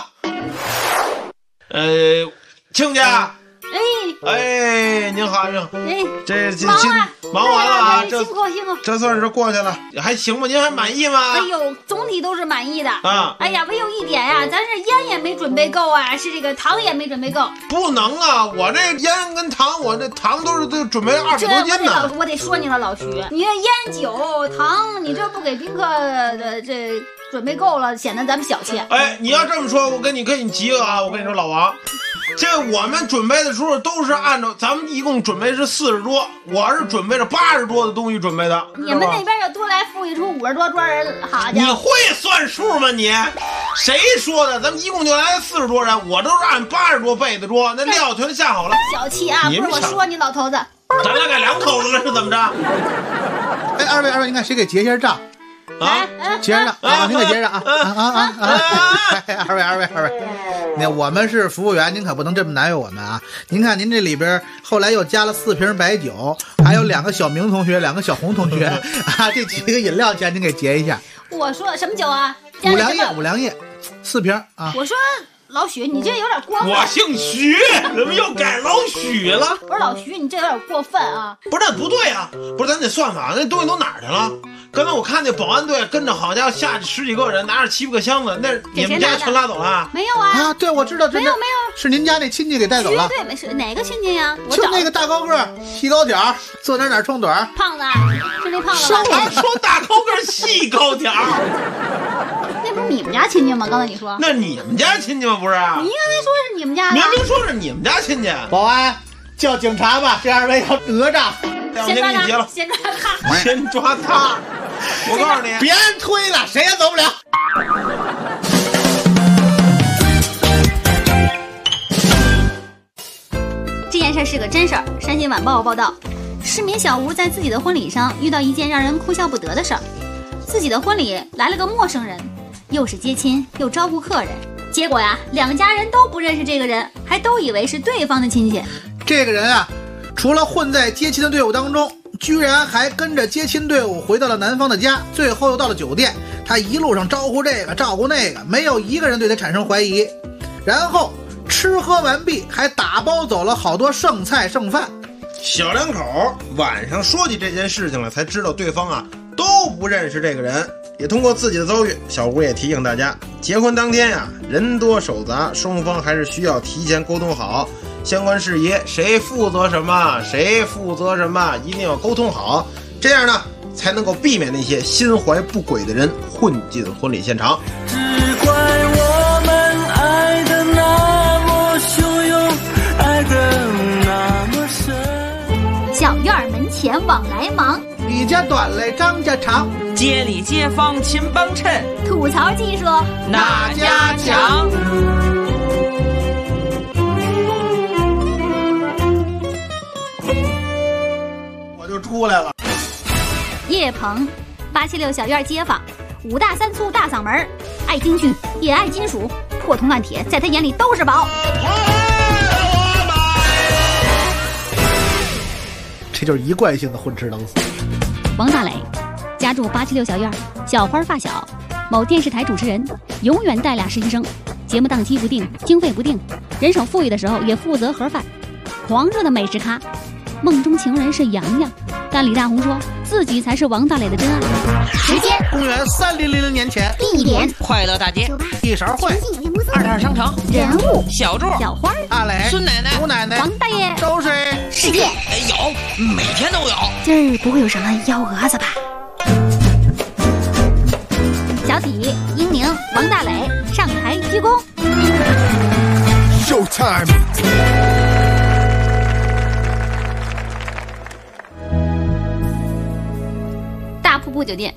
亲家。哎，您好。 哎， 这忙完了啊， 辛苦。 这算是过去了，还行吧？您还满意吗？ 哎呦，总体都是满意的啊。 哎呀，唯有一点呀，咱是烟也没准备够啊，是这个糖也没准备够。 不能啊，我这烟跟糖，我这糖都准备20多斤呢。 我得说你了，老徐，你这烟酒糖，你这不给宾客的这准备够了，显得咱们小气。 哎，你要这么说，我跟你急了啊！我跟你说，老王。这我们准备的时候都是按照咱们一共准备是40桌，我是准备着80桌的东西准备的。 你们那边要多来付一出50多桌人，好家伙！ 你会算数吗你？谁说的？咱们一共就来40桌人，我都是按80桌备的桌，那料全下好了。 小气啊！不是我说你老头子， 咱俩改2口子了是怎么着？ 哎，二位，您看谁给结一下账？ 啊， 结着啊，您给结着啊！二位，那我们是服务员，您可不能这么难为我们啊！您看您这里边后来又加了4瓶白酒，还有2个小明同学，2个小红同学啊，这几个饮料钱您给结一下。 我说什么酒啊？ 五粮液，4瓶啊！ 我说。老许，你这有点过分。 我姓许，怎么又改老许了？ 不是老许，你这有点过分啊！ 不是，那不对啊！不是，咱得算算，那东西都哪儿去了？刚才我看那保安队跟着，好家伙，下去10几个人，拿着7、8个箱子，那你们家全拉走了？ 没有啊！ 啊，对，我知道， 没有， 是您家那亲戚给带走了。 绝对没事，哪个亲戚呀？ 就那个大高个，细高条，坐哪儿冲盹儿。 胖子，是那胖子。 说大高个，细高条。 那不是你们家亲戚吗？刚才你说。 那你们家亲戚吗？不是。 你刚才说是你们家的。 明明说是你们家亲戚。 保安，叫警察吧，这2位要讹账。 先抓他， 先抓他。我告诉你， 别人推了，谁也走不了。 这件事是个真事儿。山西晚报报道，市民小吴在自己的婚礼上遇到一件让人哭笑不得的事儿。自己的婚礼来了个陌生人，又是接亲又招呼客人，结果呀，2家人都不认识这个人，还都以为是对方的亲戚。 这个人啊，除了混在接亲的队伍当中，居然还跟着接亲队伍回到了男方的家，最后又到了酒店。他一路上招呼这个招呼那个，没有一个人对他产生怀疑。然后吃喝完毕，还打包走了好多剩菜剩饭。 小2口晚上说起这件事情了，才知道对方啊都不认识这个人。也通过自己的遭遇，小吴也提醒大家，结婚当天呀，人多手杂，双方还是需要提前沟通好， 相关事宜谁负责什么，谁负责什么，一定要沟通好，这样呢才能够避免那些心怀不轨的人混进婚礼现场。 只怪我们爱的那么汹涌，爱的那么深。 小院门前往来忙， 李家短来张家长， 街里街坊勤帮衬， 吐槽技术哪家强？ 我就出来了。 叶鹏，876小院街坊，5大3粗大嗓门，爱京剧也爱金属，破铜烂铁在他眼里都是宝。 这就是一贯性的混吃等死。 王大磊，家住876小院，小花发小，某电视台主持人，永远带俩实习生，节目档期不定，经费不定，人手富裕的时候也负责盒饭，狂热的美食咖，梦中情人是杨洋，但李大红说自己才是王大磊的真爱。 时间： 公元3000年前。 地点： 快乐大街。 一勺会。 二套商城。 人物： 小柱、 小花、 阿磊、 孙奶奶、 吴奶奶、 王大爷、 周水。 事件： 有，每天都有。 今儿不会有什么幺蛾子吧？小底、英宁、王大磊上台鞠躬。 Showtime。 大瀑布酒店，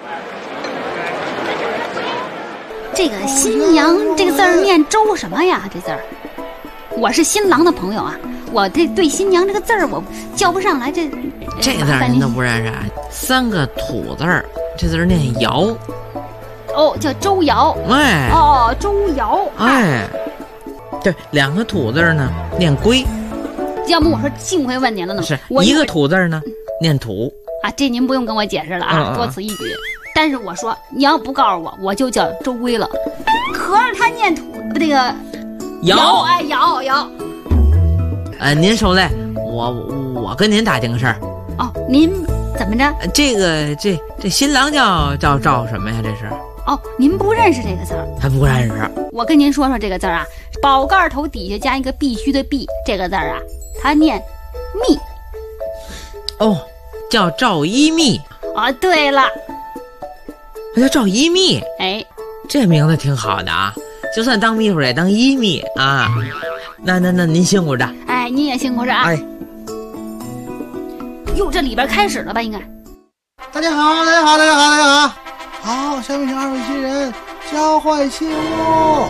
这个新娘这个字儿念周什么呀？这字儿，我是新郎的朋友啊，我对新娘这个字儿我叫不上来。这个字儿您都不认识啊？3个土字儿，这字儿念瑶。 哦，叫周瑶。 哎， 哦，周瑶。 哎，对，2个土字儿呢念龟。 要不我说幸亏问您了呢。 是1个土字儿呢念土。 啊，这您不用跟我解释了啊，多此一举。但是我说你要不告诉我，我就叫周龟了。可是他念土这个瑶， 哎瑶。 您受累，我跟您打听个事儿。 哦，您怎么着？ 这新郎叫什么呀？这是？ 哦，您不认识这个字儿？ 还不认识？ 我跟您说说这个字儿啊，宝盖头底下加一个必须的必，这个字儿啊，它念密。 哦。叫赵一密啊！对了， 他叫赵一密。 哎， 这名字挺好的啊，就算当秘书也当一密啊。那您辛苦着。 哎，您也辛苦着啊。 哎， 哟，这里边开始了吧？应该。 大家好，大家好，大家好，大家好。好，下面请2位新人交换信物。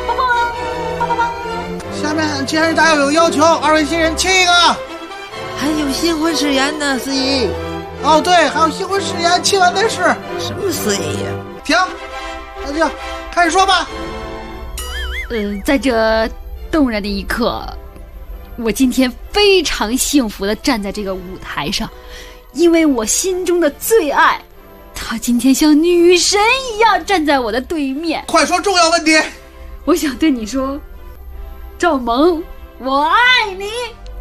下面既然大家有要求，2位新人亲一个。 还有新婚誓言呢，司仪。 哦，对，还有新婚誓言，亲完再试。 什么司仪呀？ 停，那就开始说吧。 在这动人的一刻，我今天非常幸福地站在这个舞台上，因为我心中的最爱，她今天像女神一样站在我的对面。 快说重要问题。 我想对你说，赵萌，我爱你。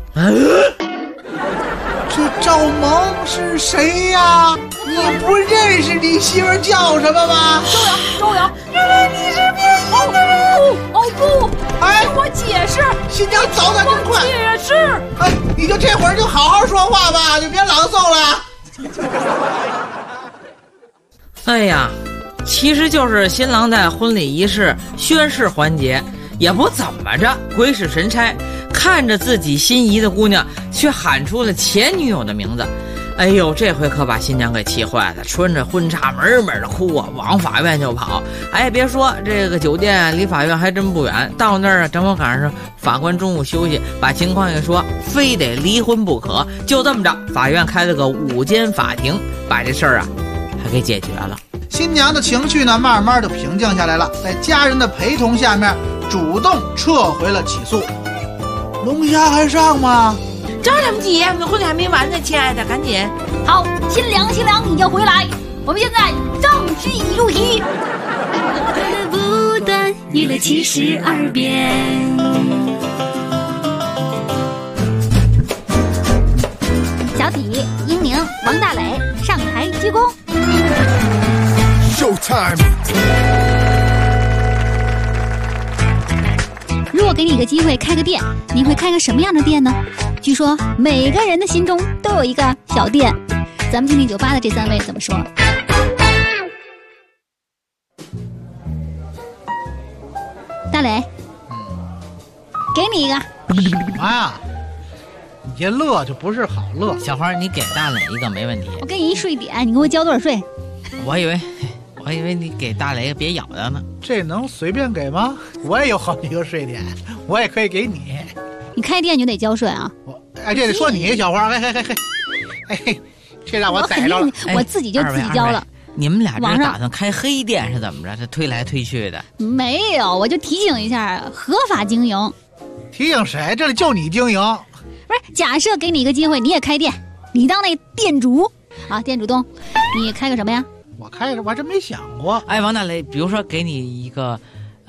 这赵萌是谁呀？你不认识你媳妇叫什么吗？ 周瑶，原来你是变性的人。不， 哎， 听我解释。 新娘早点更快。 解释。 哎，你就这会儿就好好说话吧，就别朗诵了。 哎呀，其实就是新郎在婚礼仪式宣誓环节，也不怎么着，鬼使神差。看着自己心仪的姑娘，却喊出了前女友的名字。哎呦，这回可把新娘给气坏了，穿着婚纱门门的哭啊，往法院就跑。哎，别说这个酒店离法院还真不远，到那儿啊，正好赶上法官中午休息，把情况一说，非得离婚不可。就这么着，法院开了个午间法庭，把这事儿啊还给解决了。 新娘的情绪呢，慢慢的平静下来了，在家人的陪同下面，主动撤回了起诉。龙虾还上吗？ 着什么急？我们婚礼还没完呢，亲爱的，赶紧。 好，新娘你要回来。我们现在正式入题。 快乐不断，娱乐72变。 小底、英宁、王大磊上台鞠躬。 Showtime。 若给你一个机会开个店，你会开个什么样的店呢？据说每个人的心中都有一个小店，咱们听听酒吧的这3位怎么说。大磊，给你一个。 妈呀，你这乐就不是好乐。 小花，你给大磊一个没问题。 我给你一税点，你给我交多少税？ 我以为你给大磊别咬的呢。 这能随便给吗？我也有好几个税点，我也可以给你。 你开店就得交税啊！ 哎，这得说你小花，哎，这让我逮着了， 我自己就自己交了。 你们俩这打算开黑店是怎么着？这推来推去的？ 没有，我就提醒一下，合法经营。 提醒谁？这里就你经营。 不是，假设给你一个机会，你也开店，你当那店主啊，店主东，你开个什么呀？ 我开着，我还真没想过。 哎，王大雷，比如说给你一个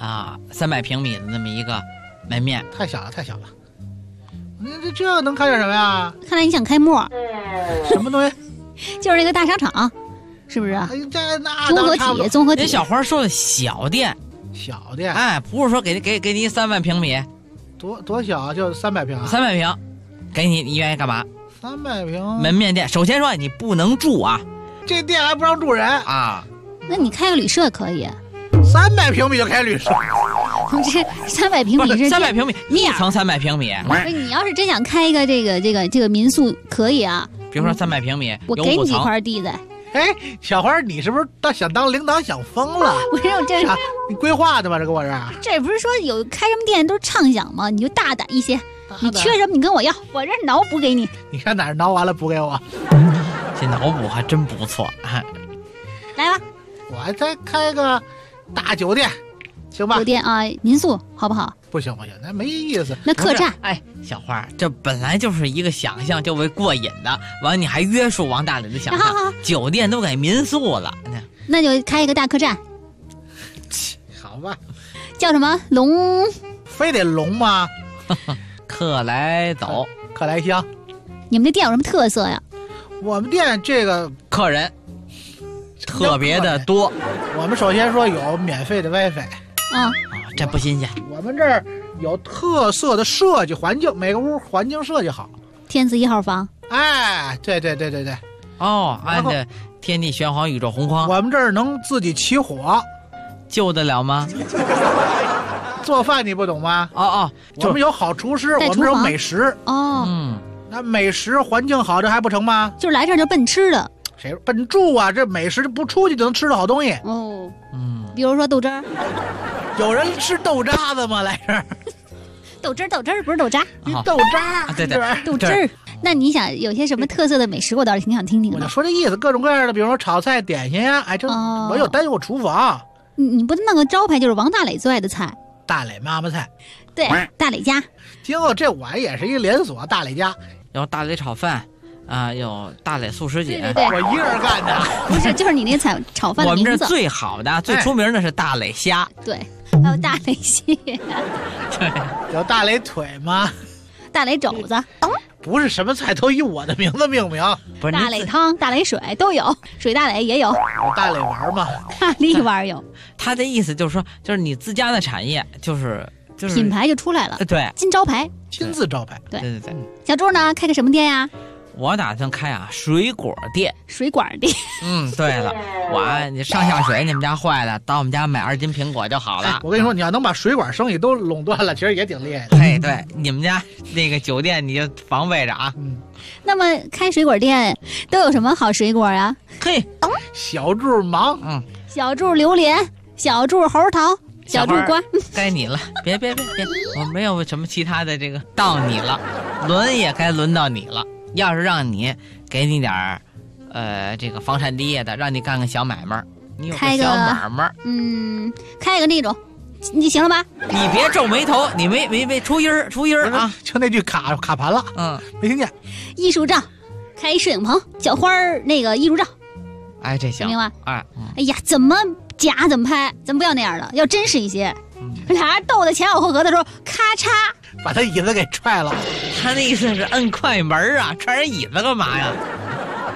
300平米的那么一个门面， 太小了。这能开点什么呀？ 看来你想开沫。 什么东西？ 就是那个大商场，是不是？综合体。 小花说的小店，哎，不是说给你3万平米， 多小啊？就300平啊 ？300平，给你愿意干嘛 ？300平门面店。首先说你不能住啊， 这店还不让住人啊？ 那你开个旅社可以。 300平米就开旅社？ 这300平米是 300平米，一层300平米。 你要是真想开一个这个民宿可以啊。 比如说300平米， 我给你几块地在。 哎，小花，你是不是想当领导想疯了？ 不是，这啥？你规划的吗？这跟我这不是说有开什么店都是畅想吗？你就大胆一些，你缺什么你跟我要，我这脑补给你。 你看哪儿挠完了补给我？ 这脑补还真不错。 来吧， 我还再开个大酒店，行吧？ 酒店啊，民宿好不好？ 不行，那没意思。 那客栈， 哎，小花，这本来就是一个想象，就为过瘾的。完，你还约束王大磊的想象，酒店都改民宿了。 那就开一个大客栈。 好吧。 叫什么龙？ 非得龙吗？ 客来走， 客来香。 你们这店有什么特色呀？ 我们店这个客人特别的多。 我们首先说有免费的 WiFi。 这不新鲜。 我们这儿有特色的设计环境，每个屋环境设计好。 天字1号房。 哎，对。 哦，按着天地玄黄，宇宙洪荒。 我们这儿能自己起火， 救得了吗？ 做饭你不懂吗？我们有好厨师，我们有美食。那美食环境好，这还不成吗？ 就是来这儿就奔吃的。 谁奔住啊？这美食不出去就能吃到好东西。 比如说豆汁儿。 有人吃豆渣子吗？来这儿？ 豆汁儿不是豆渣。 豆渣。 对， 豆汁儿。那你想有些什么特色的美食，我倒是挺想听听的。 我就说这意思，各种各样的，比如说炒菜、点心呀，我有单有厨房。 你不弄个招牌，就是王大磊最爱的菜。 大磊妈妈菜。 对，大磊家。 今后这我也是一个连锁，大磊家。 有大磊炒饭。有大磊素食姐， 对， 我一个人干的。 不是，就是你那个炒饭的名字。 我们这最好的、最出名的是大磊虾， 对，还有大磊蟹， 对， 有大磊腿吗？ 大磊肘子， 不是什么菜都以我的名字命名， 不是大磊汤、大磊水都有，水大磊也有。 有大磊丸吗？ 大力丸有。 他的意思就是说，就是你自家的产业，就是品牌就出来了， 对， 金招牌， 亲自招牌， 对。小朱呢，开个什么店呀？ 我打算开水果店。 水果店。 对了，你上下水你们家坏了，到我们家买2斤苹果就好了。 我跟你说，你要能把水果生意都垄断了，其实也挺厉害的。 对，你们家那个酒店你就防备着啊。 那么开水果店都有什么好水果啊？ 小柱芒， 小柱榴莲，小柱猴桃，小柱瓜。 该你了，别，我没有什么其他的这个到你了，轮也该轮到你了。要是让你给你点这个房产地业的，让你干个小买卖，你有个小买卖， 开个那种，你行了吧？ 你别皱眉头，你没出音儿啊！ 就那句卡盘了，没听见。 艺术照，开摄影棚，小花儿那个艺术照， 哎，这行， 明白？ 哎呀，怎么假怎么拍，咱不要那样的，要真实一些。俩人斗得前咬后合的时候，咔嚓。 把他椅子给踹了， 他那意思是摁快门啊，踹人椅子干嘛呀？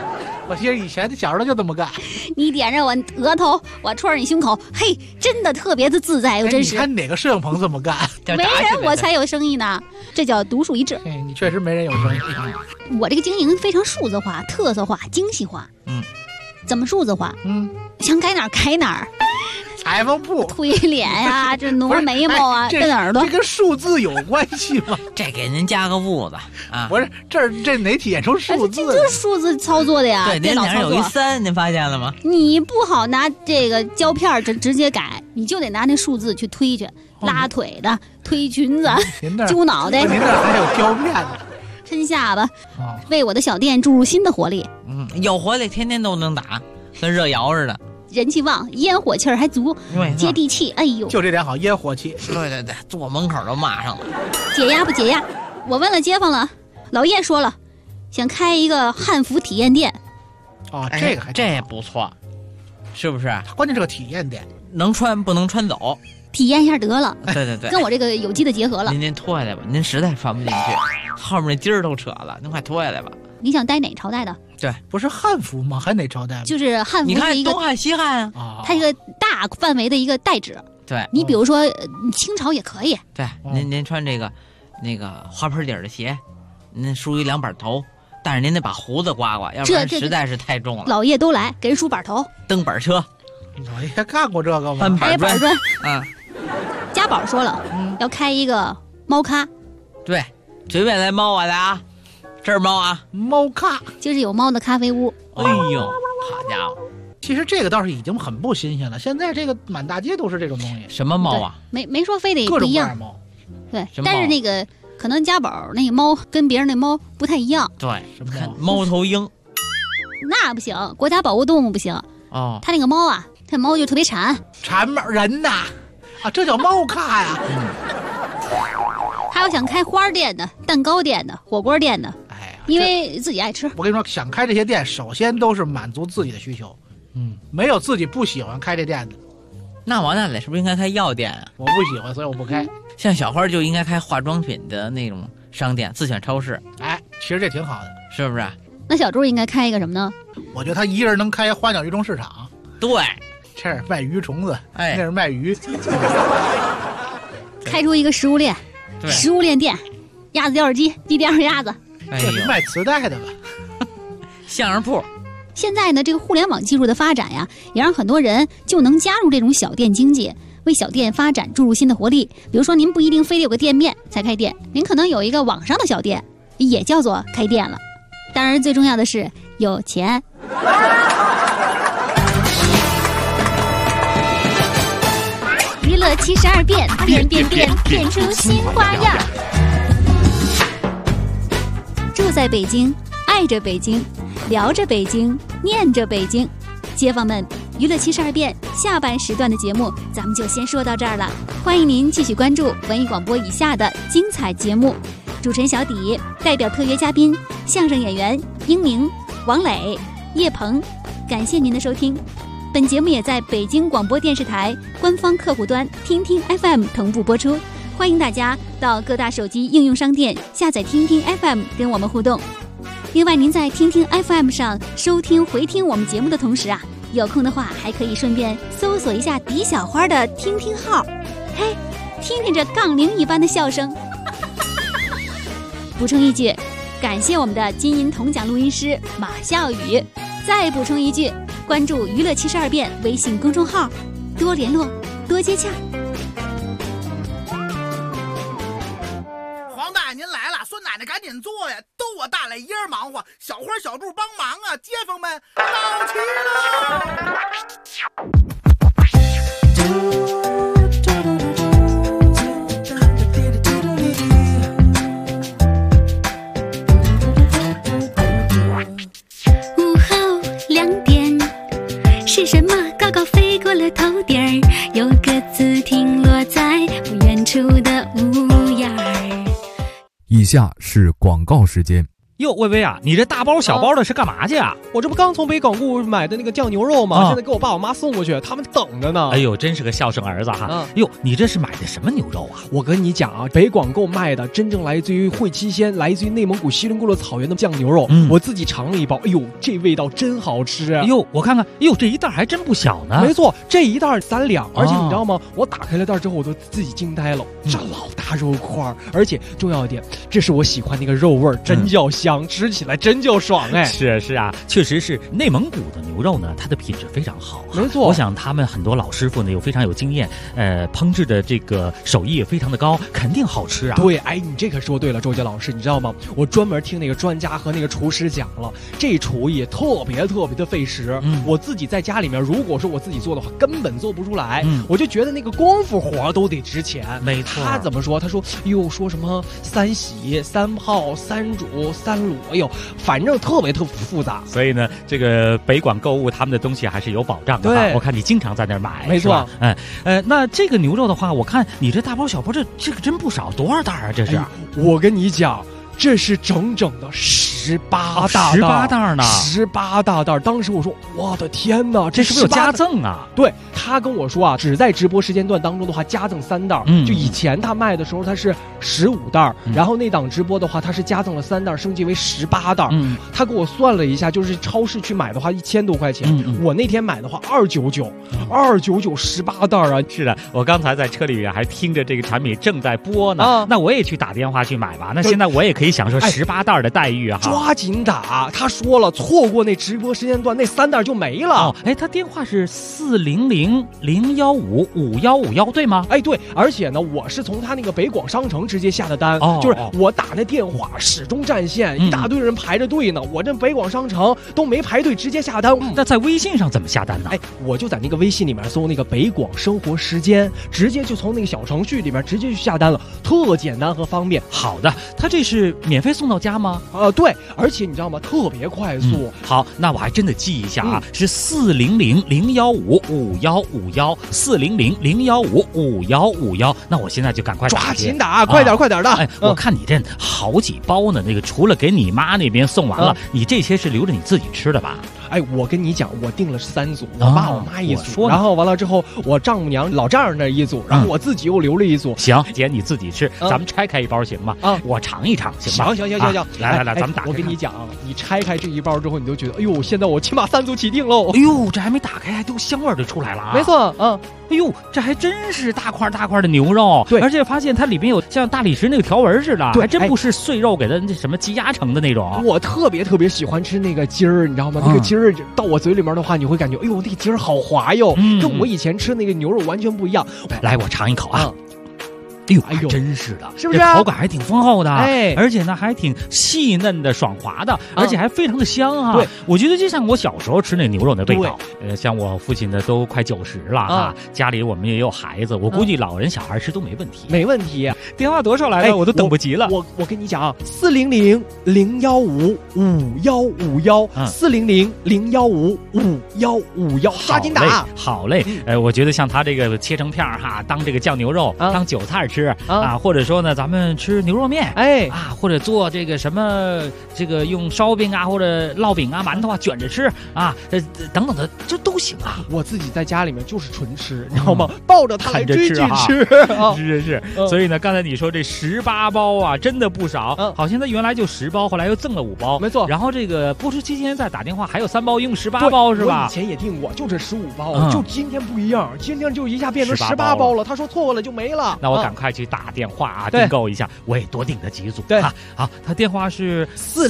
我记得以前小时候就这么干。 你点着我额头，我戳着你胸口，嘿，真的特别的自在又真实。 你看哪个摄影棚这么干？ 没人我才有生意呢，这叫独树一帜。 你确实没人有生意。 我这个经营非常数字化、特色化、精细化。怎么数字化？想改哪儿改哪儿。 裁缝铺推脸呀，这挪眉毛啊，瞪耳朵， 这跟数字有关系吗？ 这给您加个痦子啊！ 不是，这哪体现出数字？ 这就是数字操作的呀。 对， 电脑操作有一3，您发现了吗？ 你不好拿这个胶片直接改，你就得拿那数字去推去，拉腿的、推裙子、揪脑袋。 您这还有胶片呢？ 抻下巴，为我的小店注入新的活力。 有活力，天天都能打，跟热窑似的。 人气旺，烟火气儿还足，接地气。哎呦， 就这点好，烟火气。 对，坐门口都骂上了。 解压不解压？我问了街坊了，老叶说了，想开一个汉服体验店。 这也不错，是不是？ 关键是个体验店， 能穿不能穿走， 体验一下得了。 对， 跟我这个有机的结合了。 您脱下来吧，您实在穿不进去，后面那筋儿都扯了，您快脱下来吧。 你想待哪朝代的？ 对， 不是汉服吗？还哪朝代？ 就是汉服， 你看东汉、西汉啊，它是个大范围的一个代指。 对， 你比如说清朝也可以。 对，您穿这个那个花盆底的鞋，您梳一2板头，但是您得把胡子刮刮，要不然实在是太重了。 老叶都来给人梳板头， 蹬板车。 老叶干过这个吗？ 搬板砖。 啊， 家宝说了，要开一个猫咖。 对，随便来猫我的啊。这是猫啊， 猫咖就是有猫的咖啡屋。 哎呦，好家伙！ 其实这个倒是已经很不新鲜了，现在这个满大街都是这种东西。 什么猫啊？ 没说非得不一样。 猫。 对，但是那个可能家宝那个猫跟别人那猫不太一样。 对，什么猫头鹰？ 那不行，国家保护动物不行。 哦， 他那个猫啊，他猫就特别馋人呐，啊，这叫猫咖呀。 还有想开花店的、蛋糕店的、火锅店的，因为自己爱吃。 我跟你说，想开这些店，首先都是满足自己的需求。没有自己不喜欢开这店的。 那王大磊是不是应该开药店啊？ 我不喜欢，所以我不开。 像小花就应该开化妆品的那种商店，自选超市。 其实这挺好的， 是不是？ 那小猪应该开一个什么呢？ 我觉得他一人能开花鸟鱼虫市场。 对， 这是卖鱼虫子，那是卖鱼。 开出一个食物链。食物链店，鸭子吊着鸡，鸡吊着鸭子， 这是卖磁带的吧？ 相声铺。 现在呢，这个互联网技术的发展呀，也让很多人就能加入这种小店经济，为小店发展注入新的活力。比如说，您不一定非得有个店面才开店，您可能有一个网上的小店，也叫做开店了。当然，最重要的是有钱。娱乐72变，变出新花样。住在北京，爱着北京，聊着北京，念着北京。街坊们，娱乐72变下半时段的节目咱们就先说到这儿了，欢迎您继续关注文艺广播以下的精彩节目。主持人小底代表特约嘉宾相声演员英明、王磊、叶鹏，感谢您的收听。本节目也在北京广播电视台官方客户端听听 FM 同步播出，欢迎大家到各大手机应用商店下载听听 FM 跟我们互动。另外，您在听听 FM 上收听回听我们节目的同时啊，有空的话还可以顺便搜索一下狄小花的听听号，嘿，听听这杠铃一般的笑声。补充一句，感谢我们的金银铜奖录音师马笑宇。再补充一句，关注娱乐72变微信公众号，多联络，多接洽。 黄大爷您来了，孙奶奶赶紧坐呀，都我大磊一人忙活，小花小柱帮忙啊，街坊们到齐了。 是什么高高飞过了头顶儿，有个字停落在不远处的屋檐儿。 以下是广告时间。 哟，薇薇啊，你这大包小包的是干嘛去啊？ 我这不刚从北广固买的那个酱牛肉吗？现在给我爸我妈送过去，他们等着呢。 哎呦，真是个孝顺儿子哈！哟，你这是买的什么牛肉啊？ 我跟你讲啊，北广购卖的真正来自于会期鲜，来自于内蒙古锡林郭勒草原的酱牛肉，我自己尝了一包，哎呦，这味道真好吃啊！ 哟，我看看，哟，这一袋还真不小呢。 没错，这一袋3两，而且你知道吗？我打开了袋之后，我都自己惊呆了，这老大肉块，而且重要一点，这是我喜欢那个肉味，真叫香，吃起来真叫爽哎！ 是啊，确实是内蒙古的牛肉呢，它的品质非常好。 没错， 我想他们很多老师傅呢又非常有经验，烹制的这个手艺也非常的高，肯定好吃啊。 对，哎，你这可说对了，周杰老师，你知道吗？我专门听那个专家和那个厨师讲了，这厨艺特别的费时。我自己在家里面，如果说我自己做的话，根本做不出来。我就觉得那个功夫活都得值钱。 没错， 他怎么说？他说哟，说什么3洗、3泡、3煮、3卤，哎呦，反正特别复杂。 所以呢，这个北广购物他们的东西还是有保障的。 对， 我看你经常在那儿买， 没错。 那这个牛肉的话，我看你这大包小包，这个真不少，多少袋啊？这是？ 我跟你讲，这是整整的18大袋 ，18袋呢 ，18大袋。当时我说，我的天哪， 这是不是有加赠啊？ 对，他跟我说啊，只在直播时间段当中的话，加赠3袋。就以前他卖的时候，他是15袋，然后那档直播的话，他是加赠了3袋，升级为18袋。他给我算了一下，就是超市去买的话1000多块钱，我那天买的话299，29918袋啊！ 是的，我刚才在车里面还听着这个产品正在播呢，那我也去打电话去买吧。那现在我也可以享受18袋的待遇啊！ 抓紧打！他说了，错过那直播时间段，那3袋就没了。 他电话是400-015-5151，对吗？ 对，而且呢，我是从他那个北广商城直接下的单，就是我打那电话始终占线，一大堆人排着队呢。我这北广商城都没排队，直接下单。 那在微信上怎么下单呢？ 我就在那个微信里面搜那个北广生活时间，直接就从那个小程序里面直接去下单了，特简单和方便。 好的，他这是免费送到家吗？ 对，而且你知道吗？特别快速。 好，那我还真得记一下啊，是400-015-5151，400-015-5151。那我现在就赶快抓紧打，快点的。 我看你这好几包呢，那个除了给你妈那边送完了，你这些是留着你自己吃的吧？ 我跟你讲，我订了3组，我爸我妈一组，然后完了之后，我丈母娘老丈人那一组，然后我自己又留了一组。 行，姐你自己吃，咱们拆开一包行吗？我尝一尝，行吧？ 行， 来，咱们打开。 我跟你讲，你拆开这一包之后，你就觉得，哎呦，现在我起码3组起订喽。 哎呦，这还没打开，还都香味就出来了啊！ 没错， 哎呦，这还真是大块的牛肉， 对， 而且发现它里面有像大理石那个条纹似的，还真不是碎肉给它那什么积压成的那种。 我特别喜欢吃那个筋儿，你知道吗？那个筋儿到我嘴里面的话，你会感觉，哎呦，那个筋儿好滑哟，跟我以前吃那个牛肉完全不一样。 来，我尝一口啊。哎呦，真是的， 是不是？ 这口感还挺丰厚的，而且呢还挺细嫩的、爽滑的，而且还非常的香啊！ 对， 我觉得就像我小时候吃那牛肉的味道。像我父亲呢都快90了啊，家里我们也有孩子，我估计老人小孩吃都没问题。 没问题。 电话多少来了？我都等不及了。 我跟你讲，400-015-5151，400-015-5151，抓紧打！ 好嘞，我觉得像他这个切成片哈，当这个酱牛肉，当韭菜吃啊，或者说呢，咱们吃牛肉面，或者做这个什么，这个用烧饼啊，或者烙饼啊、馒头啊卷着吃啊，等等的，这都行啊。 我自己在家里面就是纯吃，你知道吗？抱着它来追剧吃。 是。所以呢，刚才你说这18包啊，真的不少。好像它原来就10包，后来又赠了5包， 没错。 然后这个播出期间再打电话，还有3包，一共18包是吧？ 我以前也订过，就这15包，就今天不一样，今天就一下变成18包了。他说错过了就没了。 那我赶快去打电话啊，订购一下，我也多订了几组。好，他电话是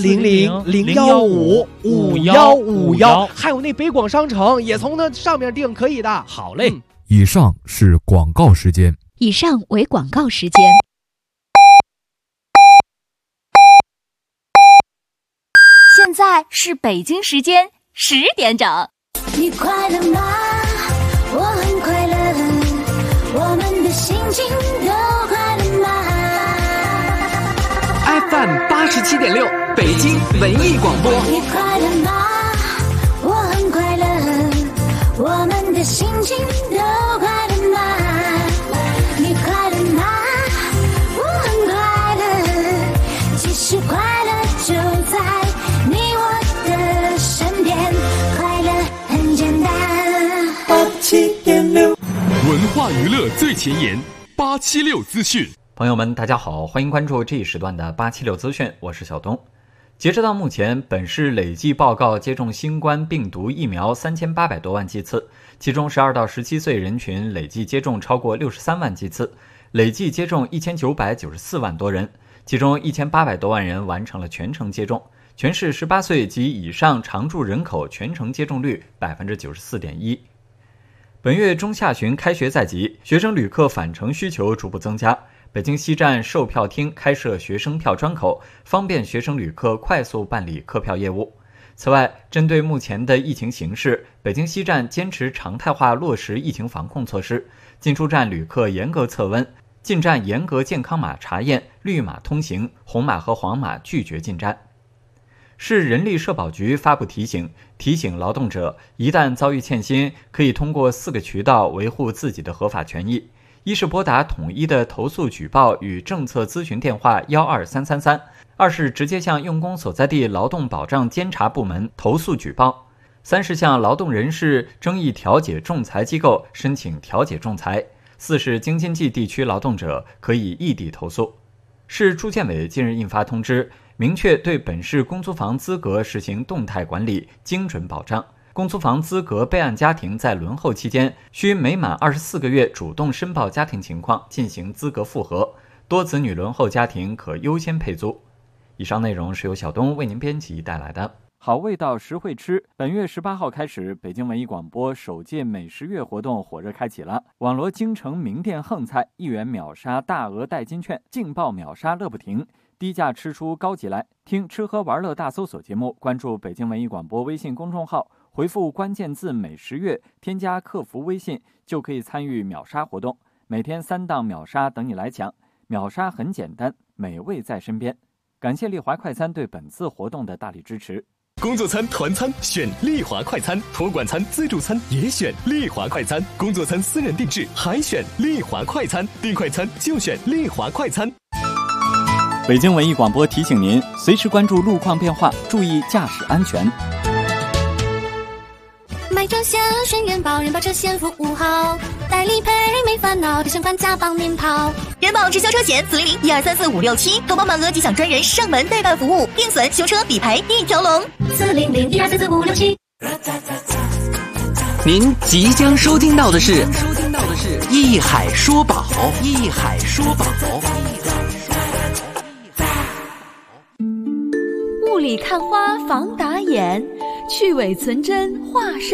400-015-5151，还有那北广商城也从那上面订，可以的。 好嘞。 以上是广告时间。 以上为广告时间。现在是北京时间10点整。 你快乐吗？我很快乐，我们的心情都快乐吗 ？FM 87.6，北京文艺广播。 你快乐吗？我很快乐，我们的心情都快乐吗？你快乐吗？我很快乐，其实快乐就在。 文化娱乐最前沿，876资讯。 朋友们，大家好，欢迎关注这一时段的876资讯，我是小东。截止到目前，本市累计报告接种新冠病毒疫苗3800多万剂次，其中12到17岁人群累计接种超过63万剂次，累计接种1994万多人，其中1800多万人完成了全程接种。全市18岁及以上常住人口全程接种率 94.1%。本月中下旬开学在即，学生旅客返程需求逐步增加。北京西站售票厅开设学生票专口，方便学生旅客快速办理客票业务。此外，针对目前的疫情形势，北京西站坚持常态化落实疫情防控措施，进出站旅客严格测温，进站严格健康码查验，绿码通行，红码和黄码拒绝进站。市人力社保局发布提醒劳动者，一旦遭遇欠薪，可以通过4个渠道维护自己的合法权益。一是拨打统一的投诉举报与政策咨询电话12333，二是直接向用工所在地劳动保障监察部门投诉举报，三是向劳动人事争议调解仲裁机构申请调解仲裁，四是京津冀地区劳动者可以异地投诉。市住建委近日印发通知，明确对本市公租房资格实行动态管理、精准保障。公租房资格备案家庭在轮候期间，需每满24个月主动申报家庭情况，进行资格复核。多子女轮候家庭可优先配租。以上内容是由小东为您编辑带来的。 好味道实惠吃，本月18号开始，北京文艺广播首届美食月活动火热开启了。网罗京城名店横菜，1元秒杀大额代金券，劲爆秒杀乐不停，低价吃出高级来。听吃喝玩乐大搜索节目，关注北京文艺广播微信公众号，回复关键字美食月，添加客服微信就可以参与秒杀活动，每天3档秒杀等你来抢。秒杀很简单，美味在身边。感谢丽华快餐对本次活动的大力支持。 工作餐、团餐选丽华快餐，托管餐、自助餐也选丽华快餐，工作餐私人定制还选丽华快餐，订快餐就选丽华快餐。 北京文艺广播提醒您，随时关注路况变化，注意驾驶安全。 买车险选人保，人保车险服务好，代理赔没烦恼，提升款加帮您跑。 人保直销车险400-1234567，投保满额即享专人上门代办服务，定损、修车、理赔一条龙。 400-1234567。 您即将收听到的是一海说宝，一海说宝。 雾里看花防打眼，去伪存真画